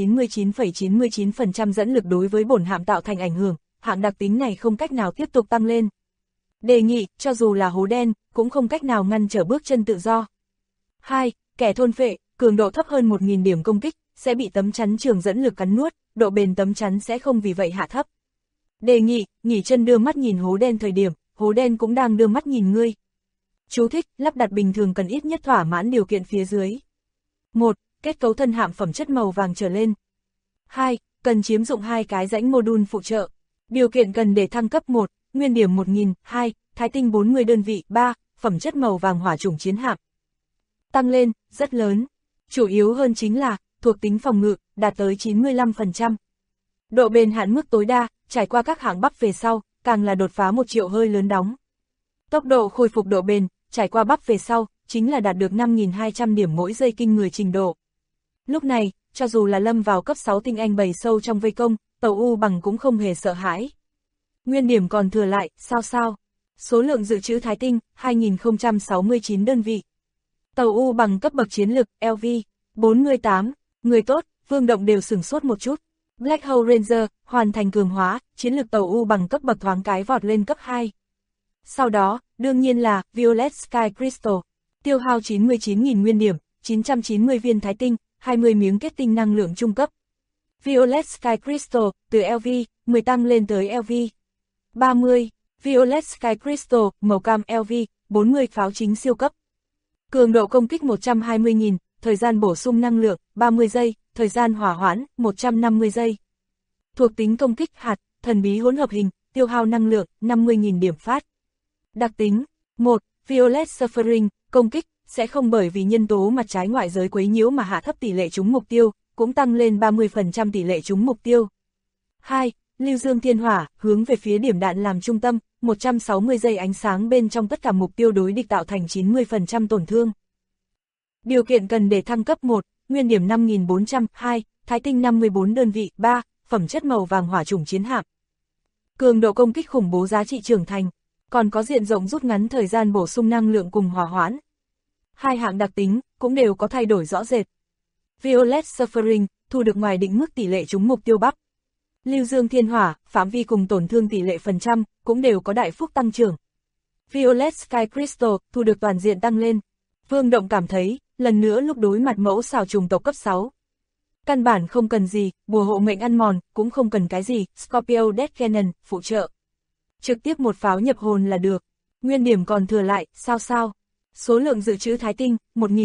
99,99% dẫn lực đối với bổn hạm tạo thành ảnh hưởng, hạng đặc tính này không cách nào tiếp tục tăng lên. Đề nghị, cho dù là hố đen, cũng không cách nào ngăn trở bước chân tự do. 2. Kẻ thôn phệ, cường độ thấp hơn 1.000 điểm công kích, sẽ bị tấm chắn trường dẫn lực cắn nuốt, độ bền tấm chắn sẽ không vì vậy hạ thấp. Đề nghị, nghỉ chân đưa mắt nhìn hố đen thời điểm, hố đen cũng đang đưa mắt nhìn ngươi. Chú thích, lắp đặt bình thường cần ít nhất thỏa mãn điều kiện phía dưới. 1. Kết cấu thân hạm phẩm chất màu vàng trở lên. 2. Cần chiếm dụng 2 cái rãnh mô-đun phụ trợ. Điều kiện cần để thăng cấp 1, nguyên điểm 1.000, 2, thái tinh 40 đơn vị, 3, phẩm chất màu vàng hỏa chủng chiến hạm. Tăng lên, rất lớn. Chủ yếu hơn chính là, thuộc tính phòng ngự, đạt tới 95%. Độ bền hạn mức tối đa, trải qua các hạng bắp về sau, càng là đột phá 1 triệu hơi lớn đóng. Tốc độ khôi phục độ bền, trải qua bắp về sau, chính là đạt được 5.200 điểm mỗi giây kinh người trình độ. Lúc này, cho dù là lâm vào cấp 6 tinh anh bầy sâu trong vây công, tàu U bằng cũng không hề sợ hãi. Nguyên điểm còn thừa lại, sao. Số lượng dự trữ thái tinh, 2069 đơn vị. Tàu U bằng cấp bậc chiến lực, LV, 48, người tốt, Vương Động đều sửng sốt một chút. Black Hole Ranger, hoàn thành cường hóa, chiến lực tàu U bằng cấp bậc thoáng cái vọt lên cấp 2. Sau đó, đương nhiên là Violet Sky Crystal, tiêu hao 99.000 nguyên điểm, 990 viên thái tinh, 20 miếng kết tinh năng lượng trung cấp. Violet Sky Crystal, từ LV, 10 tăng lên tới LV. 30. Violet Sky Crystal, màu cam LV, 40 pháo chính siêu cấp. Cường độ công kích 120.000, thời gian bổ sung năng lượng, 30 giây, thời gian hỏa hoãn, 150 giây. Thuộc tính công kích hạt, thần bí hỗn hợp hình, tiêu hao năng lượng, 50.000 điểm phát. Đặc tính 1. Violet Suffering, công kích, sẽ không bởi vì nhân tố mặt trái ngoại giới quấy nhiễu mà hạ thấp tỷ lệ trúng mục tiêu, cũng tăng lên 30% tỷ lệ trúng mục tiêu. 2. Lưu dương thiên hỏa, hướng về phía điểm đạn làm trung tâm, 160 giây ánh sáng bên trong tất cả mục tiêu đối địch tạo thành 90% tổn thương. Điều kiện cần để thăng cấp 1, nguyên điểm 5.400, 2, thái tinh 54 đơn vị, 3, phẩm chất màu vàng hỏa chủng chiến hạm. Cường độ công kích khủng bố, giá trị trưởng thành, còn có diện rộng rút ngắn thời gian bổ sung năng lượng cùng hỏa hoãn. Hai hạng đặc tính cũng đều có thay đổi rõ rệt. Violet Suffering, thu được ngoài định mức tỷ lệ trúng mục tiêu bắp. Lưu Dương Thiên Hỏa, phạm vi cùng tổn thương tỷ lệ phần trăm, cũng đều có đại phúc tăng trưởng. Violet Sky Crystal, thu được toàn diện tăng lên. Vương Động cảm thấy, lần nữa lúc đối mặt mẫu xào trùng tộc cấp 6. Căn bản không cần gì, bùa hộ mệnh ăn mòn, cũng không cần cái gì, Scorpio Death Cannon, phụ trợ. Trực tiếp một pháo nhập hồn là được. Nguyên điểm còn thừa lại, sao. Số lượng dự trữ Thái Tinh,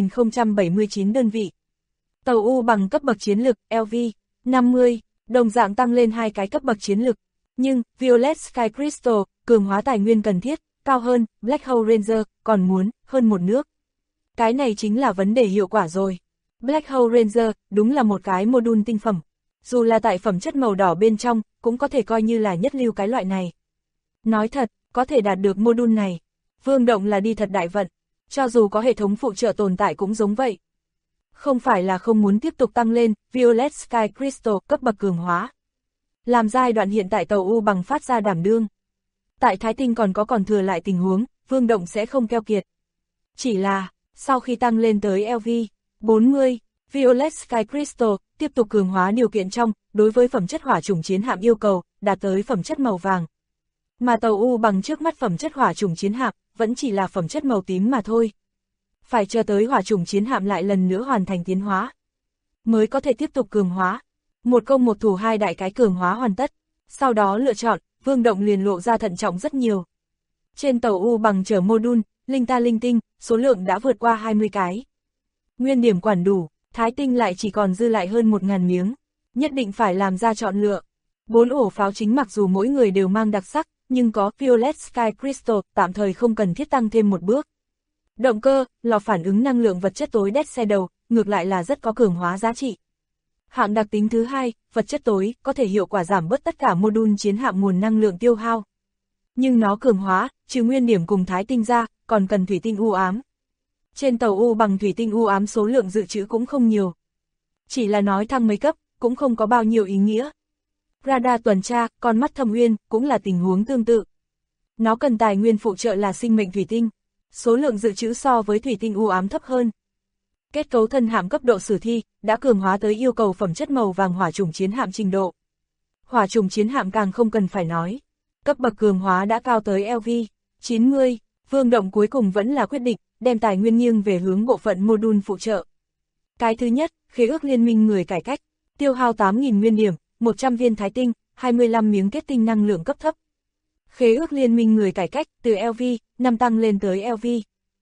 1079 đơn vị. Tàu U bằng cấp bậc chiến lực, LV, 50, đồng dạng tăng lên 2 cái cấp bậc chiến lực. Nhưng, Violet Sky Crystal, cường hóa tài nguyên cần thiết, cao hơn, Black Hole Ranger, còn muốn, hơn một nước. Cái này chính là vấn đề hiệu quả rồi. Black Hole Ranger, đúng là một cái module tinh phẩm. Dù là tại phẩm chất màu đỏ bên trong, cũng có thể coi như là nhất lưu cái loại này. Nói thật, có thể đạt được module này. Vương Động là đi thật đại vận, cho dù có hệ thống phụ trợ tồn tại cũng giống vậy. Không phải là không muốn tiếp tục tăng lên, Violet Sky Crystal cấp bậc cường hóa. Làm giai đoạn hiện tại tàu U bằng phát ra đảm đương. Tại Thái Tinh còn thừa lại tình huống, Vương Động sẽ không keo kiệt. Chỉ là, sau khi tăng lên tới LV 40, Violet Sky Crystal tiếp tục cường hóa điều kiện trong, đối với phẩm chất hỏa chủng chiến hạm yêu cầu, đạt tới phẩm chất màu vàng. Mà tàu U bằng trước mắt phẩm chất hỏa chủng chiến hạm, vẫn chỉ là phẩm chất màu tím mà thôi. Phải chờ tới hỏa chủng chiến hạm lại lần nữa hoàn thành tiến hóa, mới có thể tiếp tục cường hóa. Một công một thủ, hai đại cái cường hóa hoàn tất. Sau đó lựa chọn, Vương Động liền lộ ra thận trọng rất nhiều. Trên tàu U bằng chở module, linh ta linh tinh, số lượng đã vượt qua 20 cái. Nguyên điểm quản đủ, Thái Tinh lại chỉ còn dư lại hơn 1000 miếng. Nhất định phải làm ra chọn lựa. 4 ổ pháo chính mặc dù mỗi người đều mang đặc sắc, nhưng có Violet Sky Crystal tạm thời không cần thiết tăng thêm một bước. Động cơ, lò phản ứng năng lượng vật chất tối Death Shadow, ngược lại là rất có cường hóa giá trị. Hạng đặc tính thứ hai, vật chất tối, có thể hiệu quả giảm bớt tất cả module chiến hạm nguồn năng lượng tiêu hao. Nhưng nó cường hóa, trừ nguyên điểm cùng Thái Tinh ra, còn cần thủy tinh u ám. Trên tàu U bằng thủy tinh u ám số lượng dự trữ cũng không nhiều. Chỉ là nói thăng mấy cấp, cũng không có bao nhiêu ý nghĩa. Radar tuần tra, con mắt thâm uyên, cũng là tình huống tương tự. Nó cần tài nguyên phụ trợ là sinh mệnh thủy tinh. Số lượng dự trữ so với thủy tinh u ám thấp hơn. Kết cấu thân hạm cấp độ sử thi, đã cường hóa tới yêu cầu phẩm chất màu vàng hỏa chủng chiến hạm trình độ. Hỏa chủng chiến hạm càng không cần phải nói. Cấp bậc cường hóa đã cao tới LV 90, Vương Động cuối cùng vẫn là quyết định, đem tài nguyên nghiêng về hướng bộ phận module phụ trợ. Cái thứ nhất, khế ước liên minh người cải cách, tiêu hao 8.000 nguyên điểm, 100 viên Thái Tinh, 25 miếng kết tinh năng lượng cấp thấp. Khế ước liên minh người cải cách, từ LV 5 tăng lên tới LV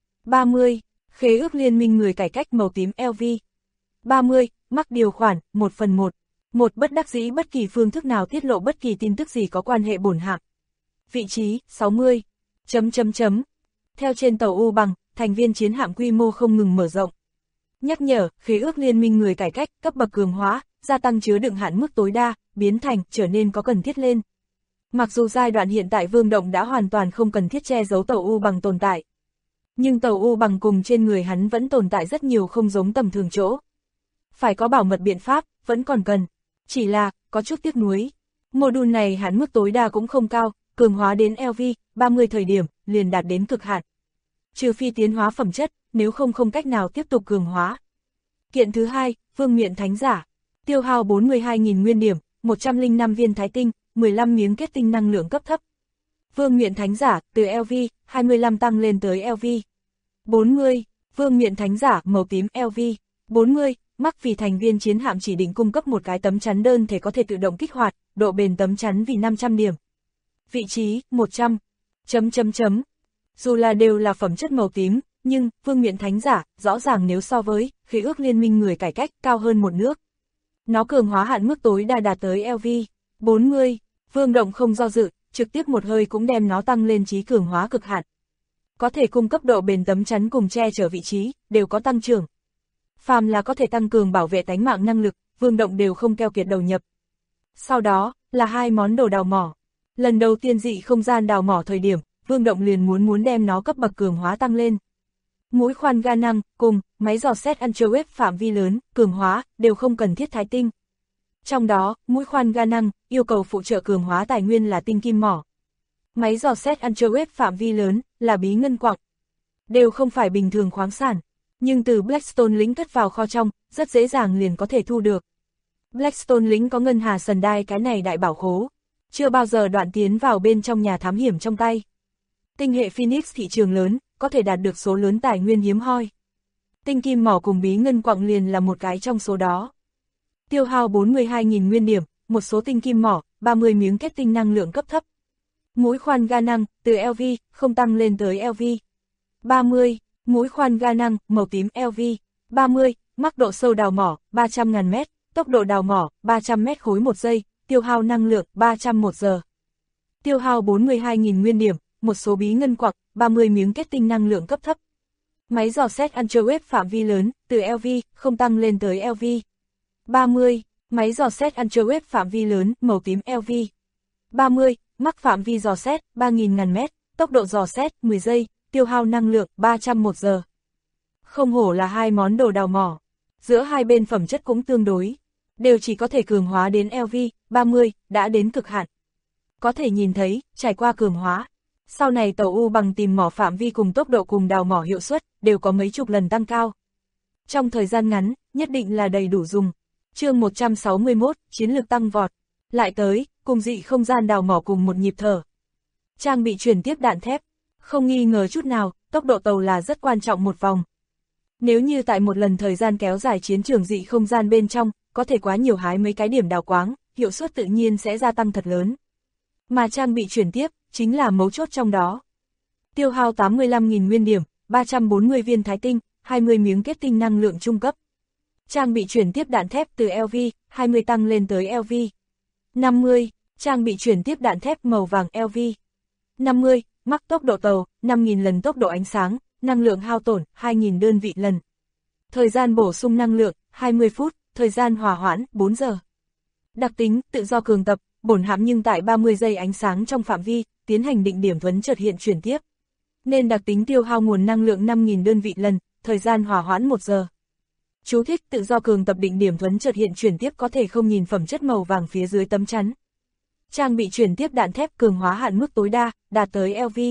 30, khế ước liên minh người cải cách màu tím LV 30, mắc điều khoản, 1/1. Một bất đắc dĩ bất kỳ phương thức nào tiết lộ bất kỳ tin tức gì có quan hệ bổn hạm. Vị trí, 60. Theo trên tàu U bằng, thành viên chiến hạm quy mô không ngừng mở rộng. Nhắc nhở, khế ước liên minh người cải cách, cấp bậc cường hóa, gia tăng chứa đựng hạn mức tối đa, biến thành, trở nên có cần thiết lên. Mặc dù giai đoạn hiện tại Vương Động đã hoàn toàn không cần thiết che giấu tàu U bằng tồn tại. Nhưng tàu U bằng cùng trên người hắn vẫn tồn tại rất nhiều không giống tầm thường chỗ. Phải có bảo mật biện pháp, vẫn còn cần. Chỉ là, có chút tiếc nuối. Module này hạn mức tối đa cũng không cao, cường hóa đến LV 30 thời điểm, liền đạt đến cực hạn. Trừ phi tiến hóa phẩm chất, nếu không cách nào tiếp tục cường hóa. Kiện thứ hai, Vương Miện Thánh Giả. Tiêu hao 42.000 nguyên điểm, 105 viên Thái Tinh, 15 miếng kết tinh năng lượng cấp thấp. Vương Miện Thánh Giả, từ LV 25 tăng lên tới LV 40. Vương Miện Thánh Giả, màu tím LV 40, mắc vì thành viên chiến hạm chỉ định cung cấp một cái tấm chắn đơn thể có thể tự động kích hoạt, độ bền tấm chắn vì 500 điểm. Vị trí, 100. Dù là đều là phẩm chất màu tím, nhưng, Vương Miện Thánh Giả, rõ ràng nếu so với, khế ước liên minh người cải cách, cao hơn một nước. Nó cường hóa hạn mức tối đa đạt tới LV 40, Vương Động không do dự, trực tiếp một hơi cũng đem nó tăng lên trí cường hóa cực hạn. Có thể cung cấp độ bền tấm chắn cùng che chở vị trí, đều có tăng trưởng. Phàm là có thể tăng cường bảo vệ tánh mạng năng lực, Vương Động đều không keo kiệt đầu nhập. Sau đó, là 2 món đồ đào mỏ. Lần đầu tiên dị không gian đào mỏ thời điểm, Vương Động liền muốn đem nó cấp bậc cường hóa tăng lên. Mũi khoan ga năng, cùng, máy dò xét ultrawave phạm vi lớn, cường hóa, đều không cần thiết Thái Tinh. Trong đó, mũi khoan ga năng, yêu cầu phụ trợ cường hóa tài nguyên là tinh kim mỏ. Máy dò xét ultrawave phạm vi lớn, là bí ngân quặng. Đều không phải bình thường khoáng sản, nhưng từ Blackstone lính cất vào kho trong, rất dễ dàng liền có thể thu được. Blackstone lính có ngân hà sần đai cái này đại bảo khố, chưa bao giờ đoạn tiến vào bên trong nhà thám hiểm trong tay. Tinh hệ Phoenix thị trường lớn, có thể đạt được số lớn tài nguyên hiếm hoi. Tinh kim mỏ cùng bí ngân quặng liền là một cái trong số đó. Tiêu hao 42.000 nguyên điểm, một số tinh kim mỏ, 30 miếng kết tinh năng lượng cấp thấp. Mũi khoan ga năng, từ LV, không tăng lên tới LV. 30, mũi khoan ga năng, màu tím LV. 30, mắc độ sâu đào mỏ, 300.000 mét, tốc độ đào mỏ, 300 mét khối một giây, tiêu hao năng lượng, 300 một giờ. Tiêu hao 42.000 nguyên điểm, một số bí ngân quặng, 30 miếng kết tinh năng lượng cấp thấp. Máy dò xét ultrawave phạm vi lớn, từ LV, không tăng lên tới LV. 30, máy dò xét ultrawave phạm vi lớn, màu tím LV. 30, mắc phạm vi dò xét, 3.000 mét, tốc độ dò xét, 10 giây, tiêu hao năng lượng, 300 một giờ. Không hổ là hai món đồ đào mỏ. Giữa hai bên phẩm chất cũng tương đối. Đều chỉ có thể cường hóa đến LV, 30, đã đến cực hạn. Có thể nhìn thấy, trải qua cường hóa. Sau này tàu U bằng tìm mỏ phạm vi cùng tốc độ cùng đào mỏ hiệu suất, đều có mấy chục lần tăng cao. Trong thời gian ngắn, nhất định là đầy đủ dùng. Chương 161, chiến lược tăng vọt. Lại tới, cùng dị không gian đào mỏ cùng một nhịp thở. Trang bị chuyển tiếp đạn thép. Không nghi ngờ chút nào, tốc độ tàu là rất quan trọng một vòng. Nếu như tại một lần thời gian kéo dài chiến trường dị không gian bên trong, có thể quá nhiều hái mấy cái điểm đào quáng, hiệu suất tự nhiên sẽ gia tăng thật lớn. Mà trang bị chuyển tiếp, chính là mấu chốt trong đó. Tiêu hao 85.000 nguyên điểm, 340 viên thái tinh, 20 miếng kết tinh năng lượng trung cấp. Trang bị chuyển tiếp đạn thép từ LV, 20 tăng lên tới LV. 50, trang bị chuyển tiếp đạn thép màu vàng LV. 50, mắc tốc độ tàu, 5.000 lần tốc độ ánh sáng, năng lượng hao tổn, 2.000 đơn vị lần. Thời gian bổ sung năng lượng, 20 phút, thời gian hòa hoãn, 4 giờ. Đặc tính, tự do cường tập, bổn hãm nhưng tại 30 giây ánh sáng trong phạm vi, tiến hành định điểm thuấn chợt hiện chuyển tiếp. Nên đặc tính tiêu hao nguồn năng lượng 5.000 đơn vị lần, thời gian hòa hoãn 1 giờ. Chú thích tự do cường tập định điểm thuấn chợt hiện chuyển tiếp có thể không nhìn phẩm chất màu vàng phía dưới tấm chắn. Trang bị chuyển tiếp đạn thép cường hóa hạn mức tối đa, đạt tới LV.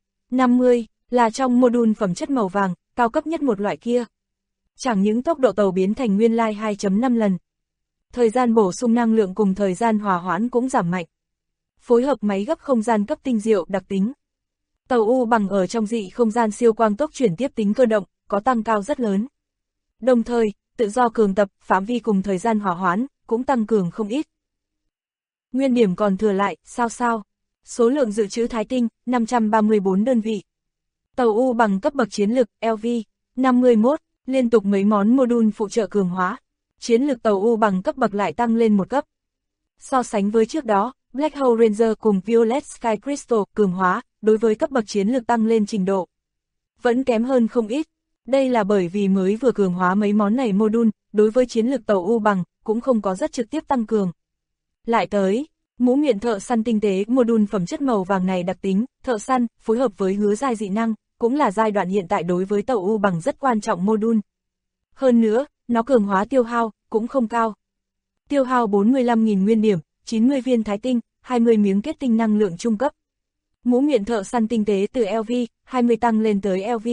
50, là trong module phẩm chất màu vàng, cao cấp nhất một loại kia. Chẳng những tốc độ tàu biến thành nguyên lai 2.5 lần. Thời gian bổ sung năng lượng cùng thời gian hòa hoãn cũng giảm mạnh. Phối hợp máy gấp không gian cấp tinh diệu đặc tính. Tàu U bằng ở trong dị không gian siêu quang tốc chuyển tiếp tính cơ động, có tăng cao rất lớn. Đồng thời, tự do cường tập, phạm vi cùng thời gian hòa hoãn, cũng tăng cường không ít. Nguyên điểm còn thừa lại, sao. Số lượng dự trữ thái tinh, 534 đơn vị. Tàu U bằng cấp bậc chiến lực, LV, 51, liên tục mấy món module phụ trợ cường hóa. Chiến lực tàu U bằng cấp bậc lại tăng lên một cấp. So sánh với trước đó, Black Hole Ranger cùng Violet Sky Crystal cường hóa, đối với cấp bậc chiến lược tăng lên trình độ. Vẫn kém hơn không ít. Đây là bởi vì mới vừa cường hóa mấy món này module, đối với chiến lược tàu U bằng, cũng không có rất trực tiếp tăng cường. Lại tới, mũ miệng thợ săn tinh tế module phẩm chất màu vàng này đặc tính, thợ săn, phối hợp với hứa giai dị năng, cũng là giai đoạn hiện tại đối với tàu U bằng rất quan trọng module. Hơn nữa, nó cường hóa tiêu hao, cũng không cao. Tiêu hao 45.000 nguyên điểm, 90 viên thái tinh, 20 miếng kết tinh năng lượng trung cấp. Mũ miệng thợ săn tinh tế từ LV, 20 tăng lên tới LV.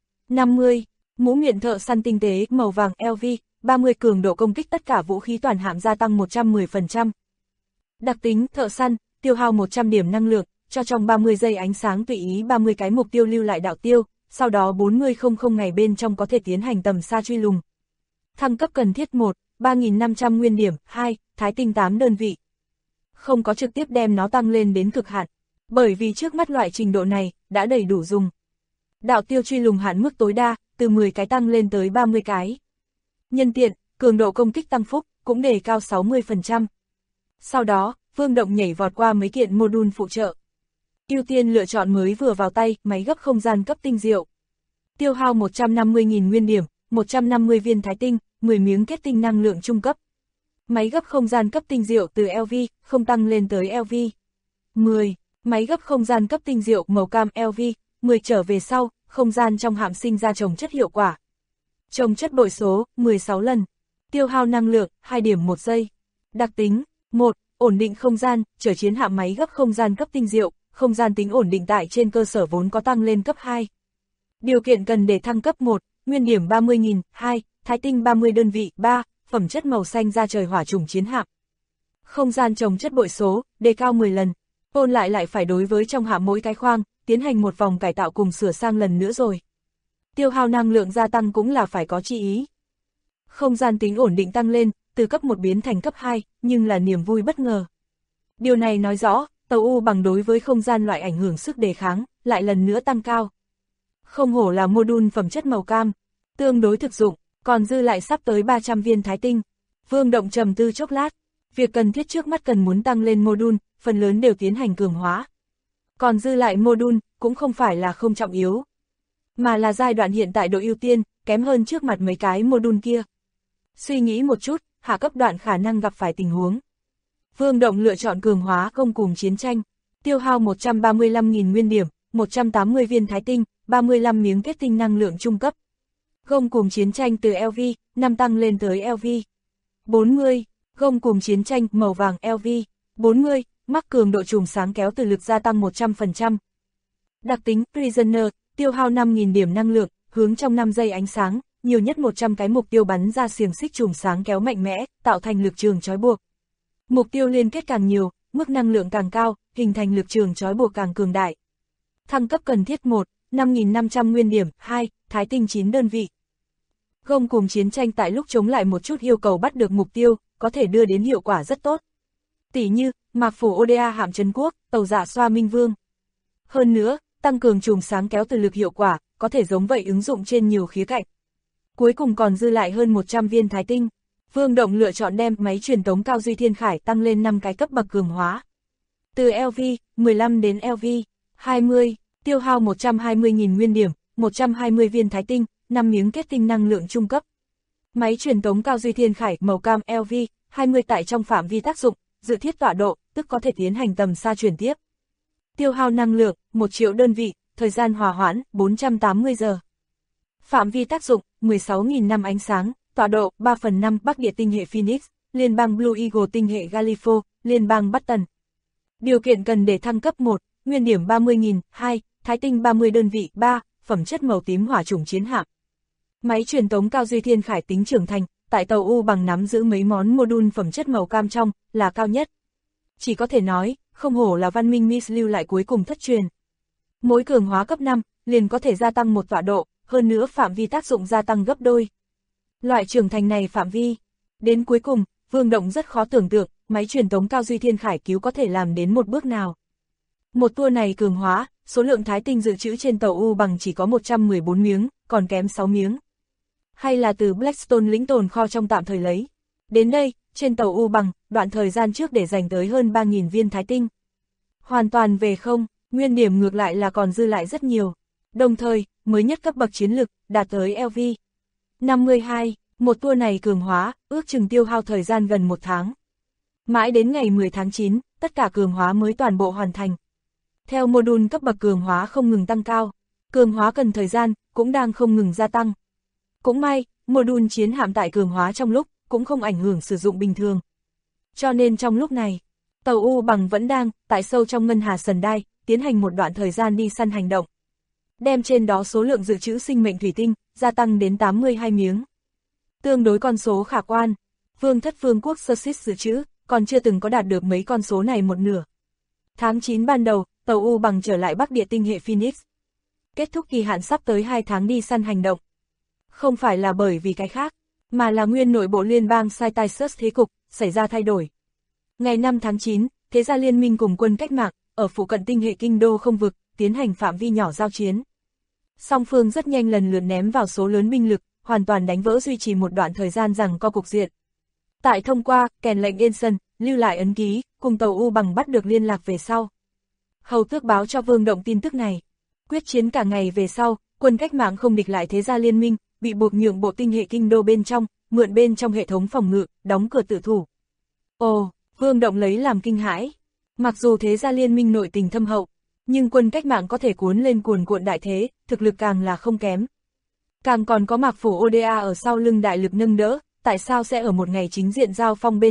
50, mũ miệng thợ săn tinh tế màu vàng LV, 30 cường độ công kích tất cả vũ khí toàn hạm gia tăng 110%. Đặc tính thợ săn, tiêu hao 100 điểm năng lượng, cho trong 30 giây ánh sáng tùy ý 30 cái mục tiêu lưu lại đạo tiêu, sau đó 4000 ngày bên trong có thể tiến hành tầm xa truy lùng. Thăng cấp cần thiết 1, 3.500 nguyên điểm, 2, thái tinh 8 đơn vị. Không có trực tiếp đem nó tăng lên đến cực hạn, bởi vì trước mắt loại trình độ này, đã đầy đủ dùng. Đạo tiêu truy lùng hạn mức tối đa, từ 10 cái tăng lên tới 30 cái. Nhân tiện, cường độ công kích tăng phúc, cũng đề cao 60%. Sau đó, Vương Động nhảy vọt qua mấy kiện module phụ trợ. Ưu tiên lựa chọn mới vừa vào tay, máy gấp không gian cấp tinh diệu. Tiêu hao 150.000 nguyên điểm, 150 viên thái tinh, 10 miếng kết tinh năng lượng trung cấp. Máy gấp không gian cấp tinh diệu từ LV, không tăng lên tới LV. 10. Máy gấp không gian cấp tinh diệu màu cam LV, 10 trở về sau, không gian trong hạm sinh ra trồng chất hiệu quả. Trồng chất bội số, 16 lần. Tiêu hao năng lượng, 2 điểm 1 giây. Đặc tính 1. Ổn định không gian, chở chiến hạm máy gấp không gian cấp tinh diệu, không gian tính ổn định tại trên cơ sở vốn có tăng lên cấp 2. Điều kiện cần để thăng cấp 1, nguyên điểm 30.000, 2, thái tinh 30 đơn vị, 3, phẩm chất màu xanh da trời hỏa trùng chiến hạm. Không gian trồng chất bội số, đề cao 10 lần. Ôn lại phải đối với trong hạm mỗi cái khoang, tiến hành một vòng cải tạo cùng sửa sang lần nữa rồi. Tiêu hao năng lượng gia tăng cũng là phải có chi ý. Không gian tính ổn định tăng lên, từ cấp 1 biến thành cấp 2, nhưng là niềm vui bất ngờ. Điều này nói rõ, tàu U bằng đối với không gian loại ảnh hưởng sức đề kháng, lại lần nữa tăng cao. Không hổ là module phẩm chất màu cam, tương đối thực dụng, còn dư lại sắp tới 300 viên thái tinh. Vương Động trầm tư chốc lát, việc cần thiết trước mắt cần muốn tăng lên module, phần lớn đều tiến hành cường hóa. Còn dư lại module, cũng không phải là không trọng yếu, mà là giai đoạn hiện tại độ ưu tiên, kém hơn trước mặt mấy cái module kia. Suy nghĩ một chút, hạ cấp đoạn khả năng gặp phải tình huống. Vương Động lựa chọn cường hóa công cùng chiến tranh, tiêu hao 135.000 nguyên điểm, 180 viên thái tinh, 35 miếng kết tinh năng lượng trung cấp. Gông cùng chiến tranh từ LV, 5 tăng lên tới LV. 40, gông cùng chiến tranh màu vàng LV. 40, mắc cường độ chùm sáng kéo từ lực gia tăng 100%. Đặc tính Prisoner, tiêu hao 5.000 điểm năng lượng, hướng trong 5 giây ánh sáng, nhiều nhất 100 cái mục tiêu bắn ra xiềng xích chùm sáng kéo mạnh mẽ, tạo thành lực trường trói buộc. Mục tiêu liên kết càng nhiều, mức năng lượng càng cao, hình thành lực trường trói buộc càng cường đại. Thăng cấp cần thiết 1, 5.500 nguyên điểm, 2, thái tinh 9 đơn vị. Gông cùng chiến tranh tại lúc chống lại một chút yêu cầu bắt được mục tiêu, có thể đưa đến hiệu quả rất tốt. Tỷ như, Mạc Phủ Oda hạm trấn quốc, tàu dạ xoa Minh Vương. Hơn nữa, tăng cường chùm sáng kéo từ lực hiệu quả, có thể giống vậy ứng dụng trên nhiều khía cạnh. Cuối cùng còn dư lại hơn 100 viên thái tinh. Vương Động lựa chọn đem máy truyền tống cao duy thiên khải tăng lên 5 cái cấp bậc cường hóa. Từ LV, 15 đến LV, 20, tiêu hao 120.000 nguyên điểm, 120 viên thái tinh, 5 miếng kết tinh năng lượng trung cấp. Máy truyền tống cao duy thiên khải màu cam LV, 20 tại trong phạm vi tác dụng, dự thiết tọa độ, tức có thể tiến hành tầm xa truyền tiếp. Tiêu hao năng lượng, 1 triệu đơn vị, thời gian hòa hoãn, 480 giờ. Phạm vi tác dụng, 16.000 năm ánh sáng, tọa độ, 3/5 Bắc Địa tinh hệ Phoenix, liên bang Blue Eagle tinh hệ Galifo, liên bang Button. Điều kiện cần để thăng cấp 1, nguyên điểm 30.000, 2, thái tinh 30 đơn vị, 3, phẩm chất màu tím hỏa chủng chiến hạm. Máy truyền tống cao duy thiên khải tính trưởng thành, tại tàu U bằng nắm giữ mấy món module phẩm chất màu cam trong, là cao nhất. Chỉ có thể nói, không hổ là văn minh Miss lưu lại cuối cùng thất truyền. Mỗi cường hóa cấp 5, liền có thể gia tăng một tọa độ, hơn nữa phạm vi tác dụng gia tăng gấp đôi. Loại trưởng thành này phạm vi. Đến cuối cùng, Vương Động rất khó tưởng tượng, máy truyền tống cao duy thiên khải cứu có thể làm đến một bước nào. Một tour này cường hóa, số lượng thái tinh dự trữ trên tàu U bằng chỉ có 114 miếng, còn kém 6 miếng. Hay là từ Blackstone lĩnh tồn kho trong tạm thời lấy. Đến đây, trên tàu U bằng, đoạn thời gian trước để dành tới hơn 3.000 viên thái tinh. Hoàn toàn về không, nguyên điểm ngược lại là còn dư lại rất nhiều. Đồng thời, mới nhất cấp bậc chiến lực, đạt tới LV. 52, một tour này cường hóa, ước chừng tiêu hao thời gian gần 1 tháng. Mãi đến ngày 10 tháng 9, tất cả cường hóa mới toàn bộ hoàn thành. Theo module cấp bậc cường hóa không ngừng tăng cao, cường hóa cần thời gian, cũng đang không ngừng gia tăng. Cũng may, module chiến hạm tại cường hóa trong lúc, cũng không ảnh hưởng sử dụng bình thường. Cho nên trong lúc này, tàu U bằng vẫn đang, tại sâu trong ngân hà Sần Đai, tiến hành một đoạn thời gian đi săn hành động. Đem trên đó số lượng dự trữ sinh mệnh thủy tinh, gia tăng đến 82 miếng. Tương đối con số khả quan, vương thất vương quốc Sussex dự trữ, còn chưa từng có đạt được mấy con số này một nửa. Tháng 9 ban đầu, tàu U bằng trở lại Bắc Địa tinh hệ Phoenix. Kết thúc kỳ hạn sắp tới 2 tháng đi săn hành động. Không phải là bởi vì cái khác, mà là nguyên nội bộ liên bang Cytisus thế cục, xảy ra thay đổi. Ngày 5 tháng 9, thế gia liên minh cùng quân cách mạng, ở phụ cận tinh hệ kinh đô không vực, tiến hành phạm vi nhỏ giao chiến. Song phương rất nhanh lần lượt ném vào số lớn binh lực, hoàn toàn đánh vỡ duy trì một đoạn thời gian rằng co cục diện. Tại thông qua, kèn lệnh Ensign, lưu lại ấn ký, cùng tàu U bằng bắt được liên lạc về sau. Hầu tước báo cho Vương Động tin tức này. Quyết chiến cả ngày về sau, quân cách mạng không địch lại thế gia liên minh, bị buộc nhượng bộ tinh hệ kinh đô bên trong, mượn bên trong hệ thống phòng ngự, đóng cửa tự thủ. Ồ, Vương Động lấy làm kinh hãi. Mặc dù thế gia liên minh nội tình thâm hậu, nhưng quân cách mạng có thể cuốn lên cuồn cuộn đại thế, thực lực càng là không kém. Càng còn có Mạc Phủ Oda ở sau lưng đại lực nâng đỡ, tại sao sẽ ở một ngày chính diện giao phong bên trong,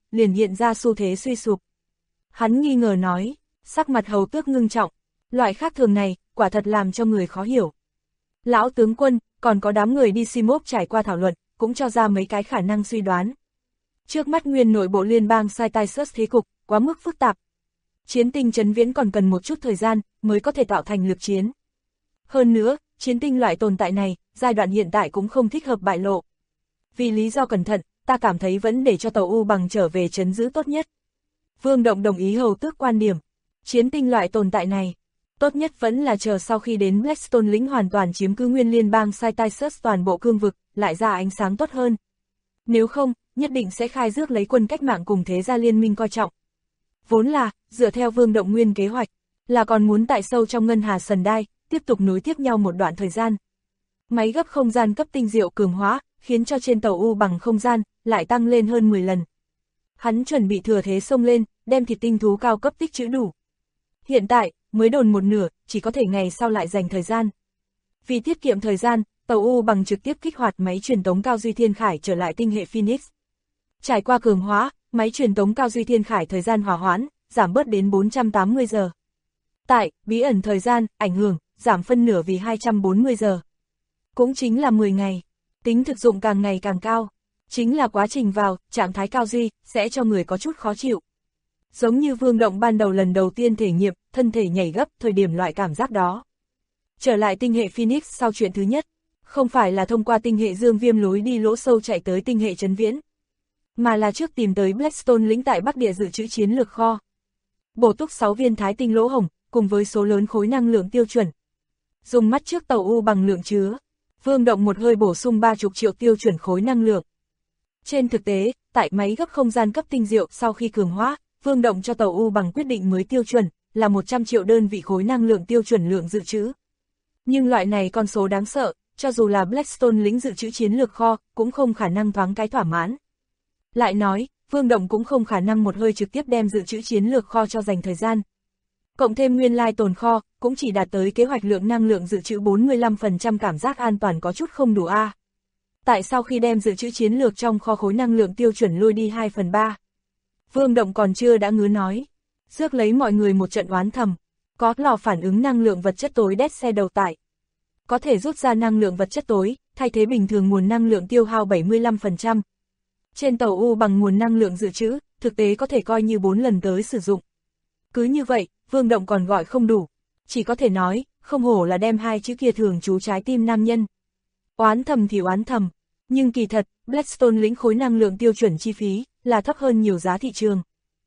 liền hiện ra xu thế suy sụp. Hắn nghi ngờ nói, sắc mặt Hầu Tước ngưng trọng, loại khác thường này, quả thật làm cho người khó hiểu. Lão tướng quân, còn có đám người đi Simop trải qua thảo luận, cũng cho ra mấy cái khả năng suy đoán. Trước mắt nguyên nội bộ liên bang Cyrtisus thế cục, quá mức phức tạp. Chiến tinh trấn viễn còn cần một chút thời gian, mới có thể tạo thành lực chiến. Hơn nữa, chiến tinh loại tồn tại này, giai đoạn hiện tại cũng không thích hợp bại lộ. Vì lý do cẩn thận, ta cảm thấy vẫn để cho tàu U bằng trở về trấn giữ tốt nhất. Vương Động đồng ý Hầu Tước quan điểm. Chiến tinh loại tồn tại này, tốt nhất vẫn là chờ sau khi đến Blackstone lĩnh hoàn toàn chiếm cứ nguyên liên bang Cyrtisus toàn bộ cương vực, lại ra ánh sáng tốt hơn. Nếu không, nhất định sẽ khai rước lấy quân cách mạng cùng thế gia liên minh coi trọng. Vốn là, dựa theo Vương Động nguyên kế hoạch, là còn muốn tại sâu trong ngân hà Sần Đai, tiếp tục nối tiếp nhau một đoạn thời gian. Máy gấp không gian cấp tinh diệu cường hóa, khiến cho trên tàu U bằng không gian, lại tăng lên hơn 10 lần. Hắn chuẩn bị thừa thế xông lên, đem thịt tinh thú cao cấp tích trữ đủ. Hiện tại, mới đồn một nửa, chỉ có thể ngày sau lại dành thời gian. Vì tiết kiệm thời gian, tàu U bằng trực tiếp kích hoạt máy truyền tống cao duy thiên khải trở lại tinh hệ Phoenix. Trải qua cường hóa, máy truyền tống cao duy thiên khải thời gian hòa hoãn, giảm bớt đến 480 giờ. Tại, bí ẩn thời gian, ảnh hưởng, giảm phân nửa vì 240 giờ. Cũng chính là 10 ngày. Tính thực dụng càng ngày càng cao. Chính là quá trình vào, trạng thái cao duy, sẽ cho người có chút khó chịu. Giống như Vương Động ban đầu lần đầu tiên thể nghiệm, thân thể nhảy gấp thời điểm loại cảm giác đó. Trở lại tinh hệ Phoenix sau chuyện thứ nhất, không phải là thông qua tinh hệ Dương Viêm lối đi lỗ sâu chạy tới tinh hệ Trấn Viễn, mà là trước tìm tới Blackstone lĩnh tại Bắc Địa dự trữ chiến lược kho. Bổ túc 6 viên thái tinh lỗ hổng, cùng với số lớn khối năng lượng tiêu chuẩn. Dùng mắt trước tàu U bằng lượng chứa, Vương Động một hơi bổ sung 30 triệu tiêu chuẩn khối năng lượng. Trên thực tế, tại máy gấp không gian cấp tinh diệu sau khi cường hóa, Vương Động cho tàu U bằng quyết định mới tiêu chuẩn, là 100 triệu đơn vị khối năng lượng tiêu chuẩn lượng dự trữ. Nhưng loại này con số đáng sợ, cho dù là Blackstone lĩnh dự trữ chiến lược kho, cũng không khả năng thoáng cái thỏa mãn. Lại nói, Vương Động cũng không khả năng một hơi trực tiếp đem dự trữ chiến lược kho cho dành thời gian. Cộng thêm nguyên lai tồn kho, cũng chỉ đạt tới kế hoạch lượng năng lượng dự trữ 45% cảm giác an toàn có chút không đủ a. Tại sao khi đem dự trữ chiến lược trong kho khối năng lượng tiêu chuẩn lôi đi 2/3? Vương Động còn chưa đã ngứa nói. Rước lấy mọi người một trận oán thầm. Có lò phản ứng năng lượng vật chất tối đét xe đầu tải. Có thể rút ra năng lượng vật chất tối, thay thế bình thường nguồn năng lượng tiêu hao 75%. Trên tàu U bằng nguồn năng lượng dự trữ, thực tế có thể coi như 4 lần tới sử dụng. Cứ như vậy, Vương Động còn gọi không đủ. Chỉ có thể nói, không hổ là đem hai chữ kia thường trú trái tim nam nhân. Oán thầm thì oán thầm. Nhưng kỳ thật, Blackstone lĩnh khối năng lượng tiêu chuẩn chi phí, là thấp hơn nhiều giá thị trường.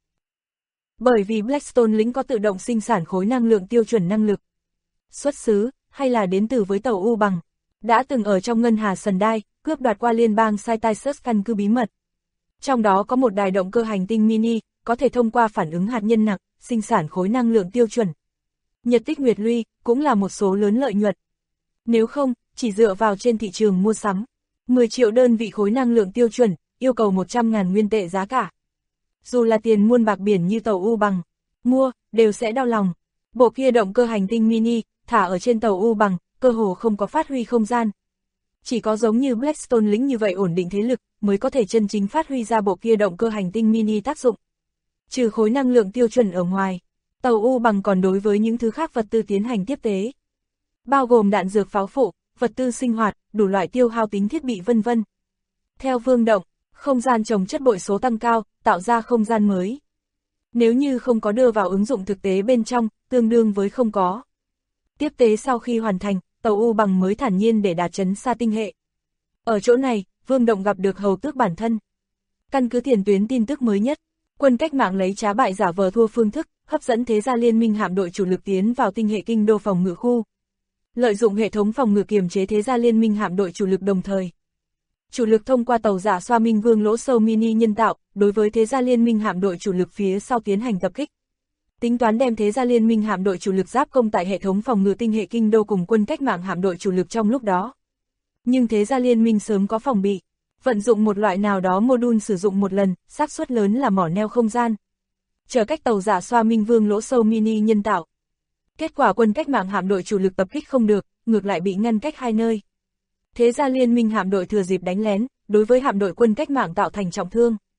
Bởi vì Blackstone lĩnh có tự động sinh sản khối năng lượng tiêu chuẩn năng lực. Xuất xứ, hay là đến từ với tàu U bằng, đã từng ở trong ngân hà Sần Đai, cướp đoạt qua liên bang Cyrtisus căn cứ bí mật. Trong đó có một đài động cơ hành tinh mini, có thể thông qua phản ứng hạt nhân nặng, sinh sản khối năng lượng tiêu chuẩn. Nhật tích nguyệt luy, cũng là một số lớn lợi nhuận. Nếu không, chỉ dựa vào trên thị trường mua sắm, 10 triệu đơn vị khối năng lượng tiêu chuẩn, yêu cầu 100.000 nguyên tệ giá cả. Dù là tiền muôn bạc biển như tàu U bằng, mua, đều sẽ đau lòng. Bộ kia động cơ hành tinh mini, thả ở trên tàu U bằng, cơ hồ không có phát huy không gian. Chỉ có giống như Blackstone lĩnh như vậy ổn định thế lực, mới có thể chân chính phát huy ra bộ kia động cơ hành tinh mini tác dụng. Trừ khối năng lượng tiêu chuẩn ở ngoài, tàu U bằng còn đối với những thứ khác vật tư tiến hành tiếp tế. Bao gồm đạn dược pháo phụ, vật tư sinh hoạt, đủ loại tiêu hao tính thiết bị vân vân. Theo Vương Động, không gian trồng chất bội số tăng cao, tạo ra không gian mới. Nếu như không có đưa vào ứng dụng thực tế bên trong, tương đương với không có. Tiếp tế sau khi hoàn thành, tàu U bằng mới thản nhiên để đạt trấn xa tinh hệ. Ở chỗ này, Vương Động gặp được Hầu Tước bản thân. Căn cứ tiền tuyến tin tức mới nhất, quân cách mạng lấy trá bại giả vờ thua phương thức, hấp dẫn thế gia liên minh hạm đội chủ lực tiến vào tinh hệ kinh đô phòng ngự khu. Lợi dụng hệ thống phòng ngự kiềm chế thế gia liên minh hạm đội chủ lực đồng thời. Chủ lực thông qua tàu giả xoa minh vương lỗ sâu mini nhân tạo, đối với thế gia liên minh hạm đội chủ lực phía sau tiến hành tập kích. Tính toán đem thế gia liên minh hạm đội chủ lực giáp công tại hệ thống phòng ngự tinh hệ kinh đô cùng quân cách mạng hạm đội chủ lực trong lúc đó. Nhưng thế gia liên minh sớm có phòng bị, vận dụng một loại nào đó module sử dụng một lần, xác suất lớn là mỏ neo không gian. Chờ cách tàu giả xoa minh vương lỗ sâu mini nhân tạo. Kết quả quân cách mạng hạm đội chủ lực tập kích không được, ngược lại bị ngăn cách hai nơi. Thế gia liên minh hạm đội thừa dịp đánh lén, đối với hạm đội quân cách mạng tạo thành trọng thương.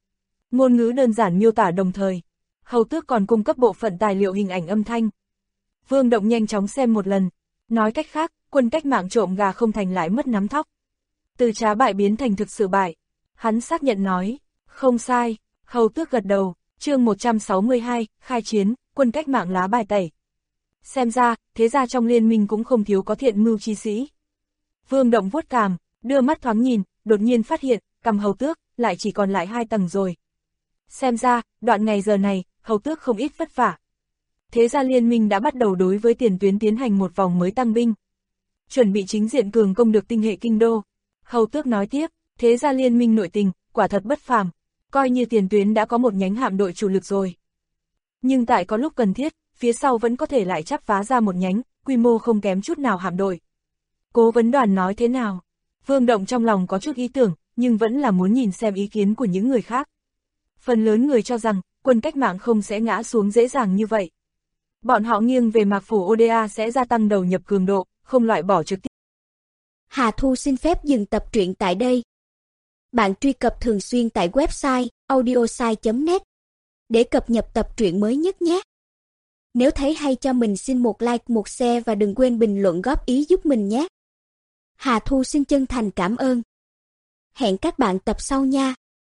Ngôn ngữ đơn giản miêu tả đồng thời. Hầu Tước còn cung cấp bộ phận tài liệu hình ảnh âm thanh. Vương Động nhanh chóng xem một lần. Nói cách khác, quân cách mạng trộm gà không thành lại mất nắm thóc. Từ trá bại biến thành thực sự bại. Hắn xác nhận nói, không sai. Hầu Tước gật đầu. Chương 162, khai chiến, quân cách mạng lá bài tẩy. Xem ra, thế ra trong liên minh cũng không thiếu có thiện mưu chi sĩ. Vương Động vuốt cằm, đưa mắt thoáng nhìn, đột nhiên phát hiện, cằm Hầu Tước, lại chỉ còn lại 2 tầng rồi. Xem ra, đoạn ngày giờ này, Hầu Tước không ít vất vả. Thế ra liên minh đã bắt đầu đối với tiền tuyến tiến hành một vòng mới tăng binh. Chuẩn bị chính diện cường công được tinh hệ kinh đô. Hầu Tước nói tiếp, thế ra liên minh nội tình, quả thật bất phàm. Coi như tiền tuyến đã có một nhánh hạm đội chủ lực rồi. Nhưng tại có lúc cần thiết, phía sau vẫn có thể lại chắp vá ra một nhánh, quy mô không kém chút nào hạm đội. Cố vấn Đoàn nói thế nào? Vương Động trong lòng có chút ý tưởng, nhưng vẫn là muốn nhìn xem ý kiến của những người khác. Phần lớn người cho rằng, quân cách mạng không sẽ ngã xuống dễ dàng như vậy. Bọn họ nghiêng về Mạc Phủ ODA sẽ gia tăng đầu nhập cường độ, không loại bỏ trực tiếp. Hà Thu xin phép dừng tập truyện tại đây. Bạn truy cập thường xuyên tại website audiosai.net để cập nhật tập truyện mới nhất nhé. Nếu thấy hay cho mình xin một like, một share và đừng quên bình luận góp ý giúp mình nhé. Hà Thu xin chân thành cảm ơn. Hẹn các bạn tập sau nha.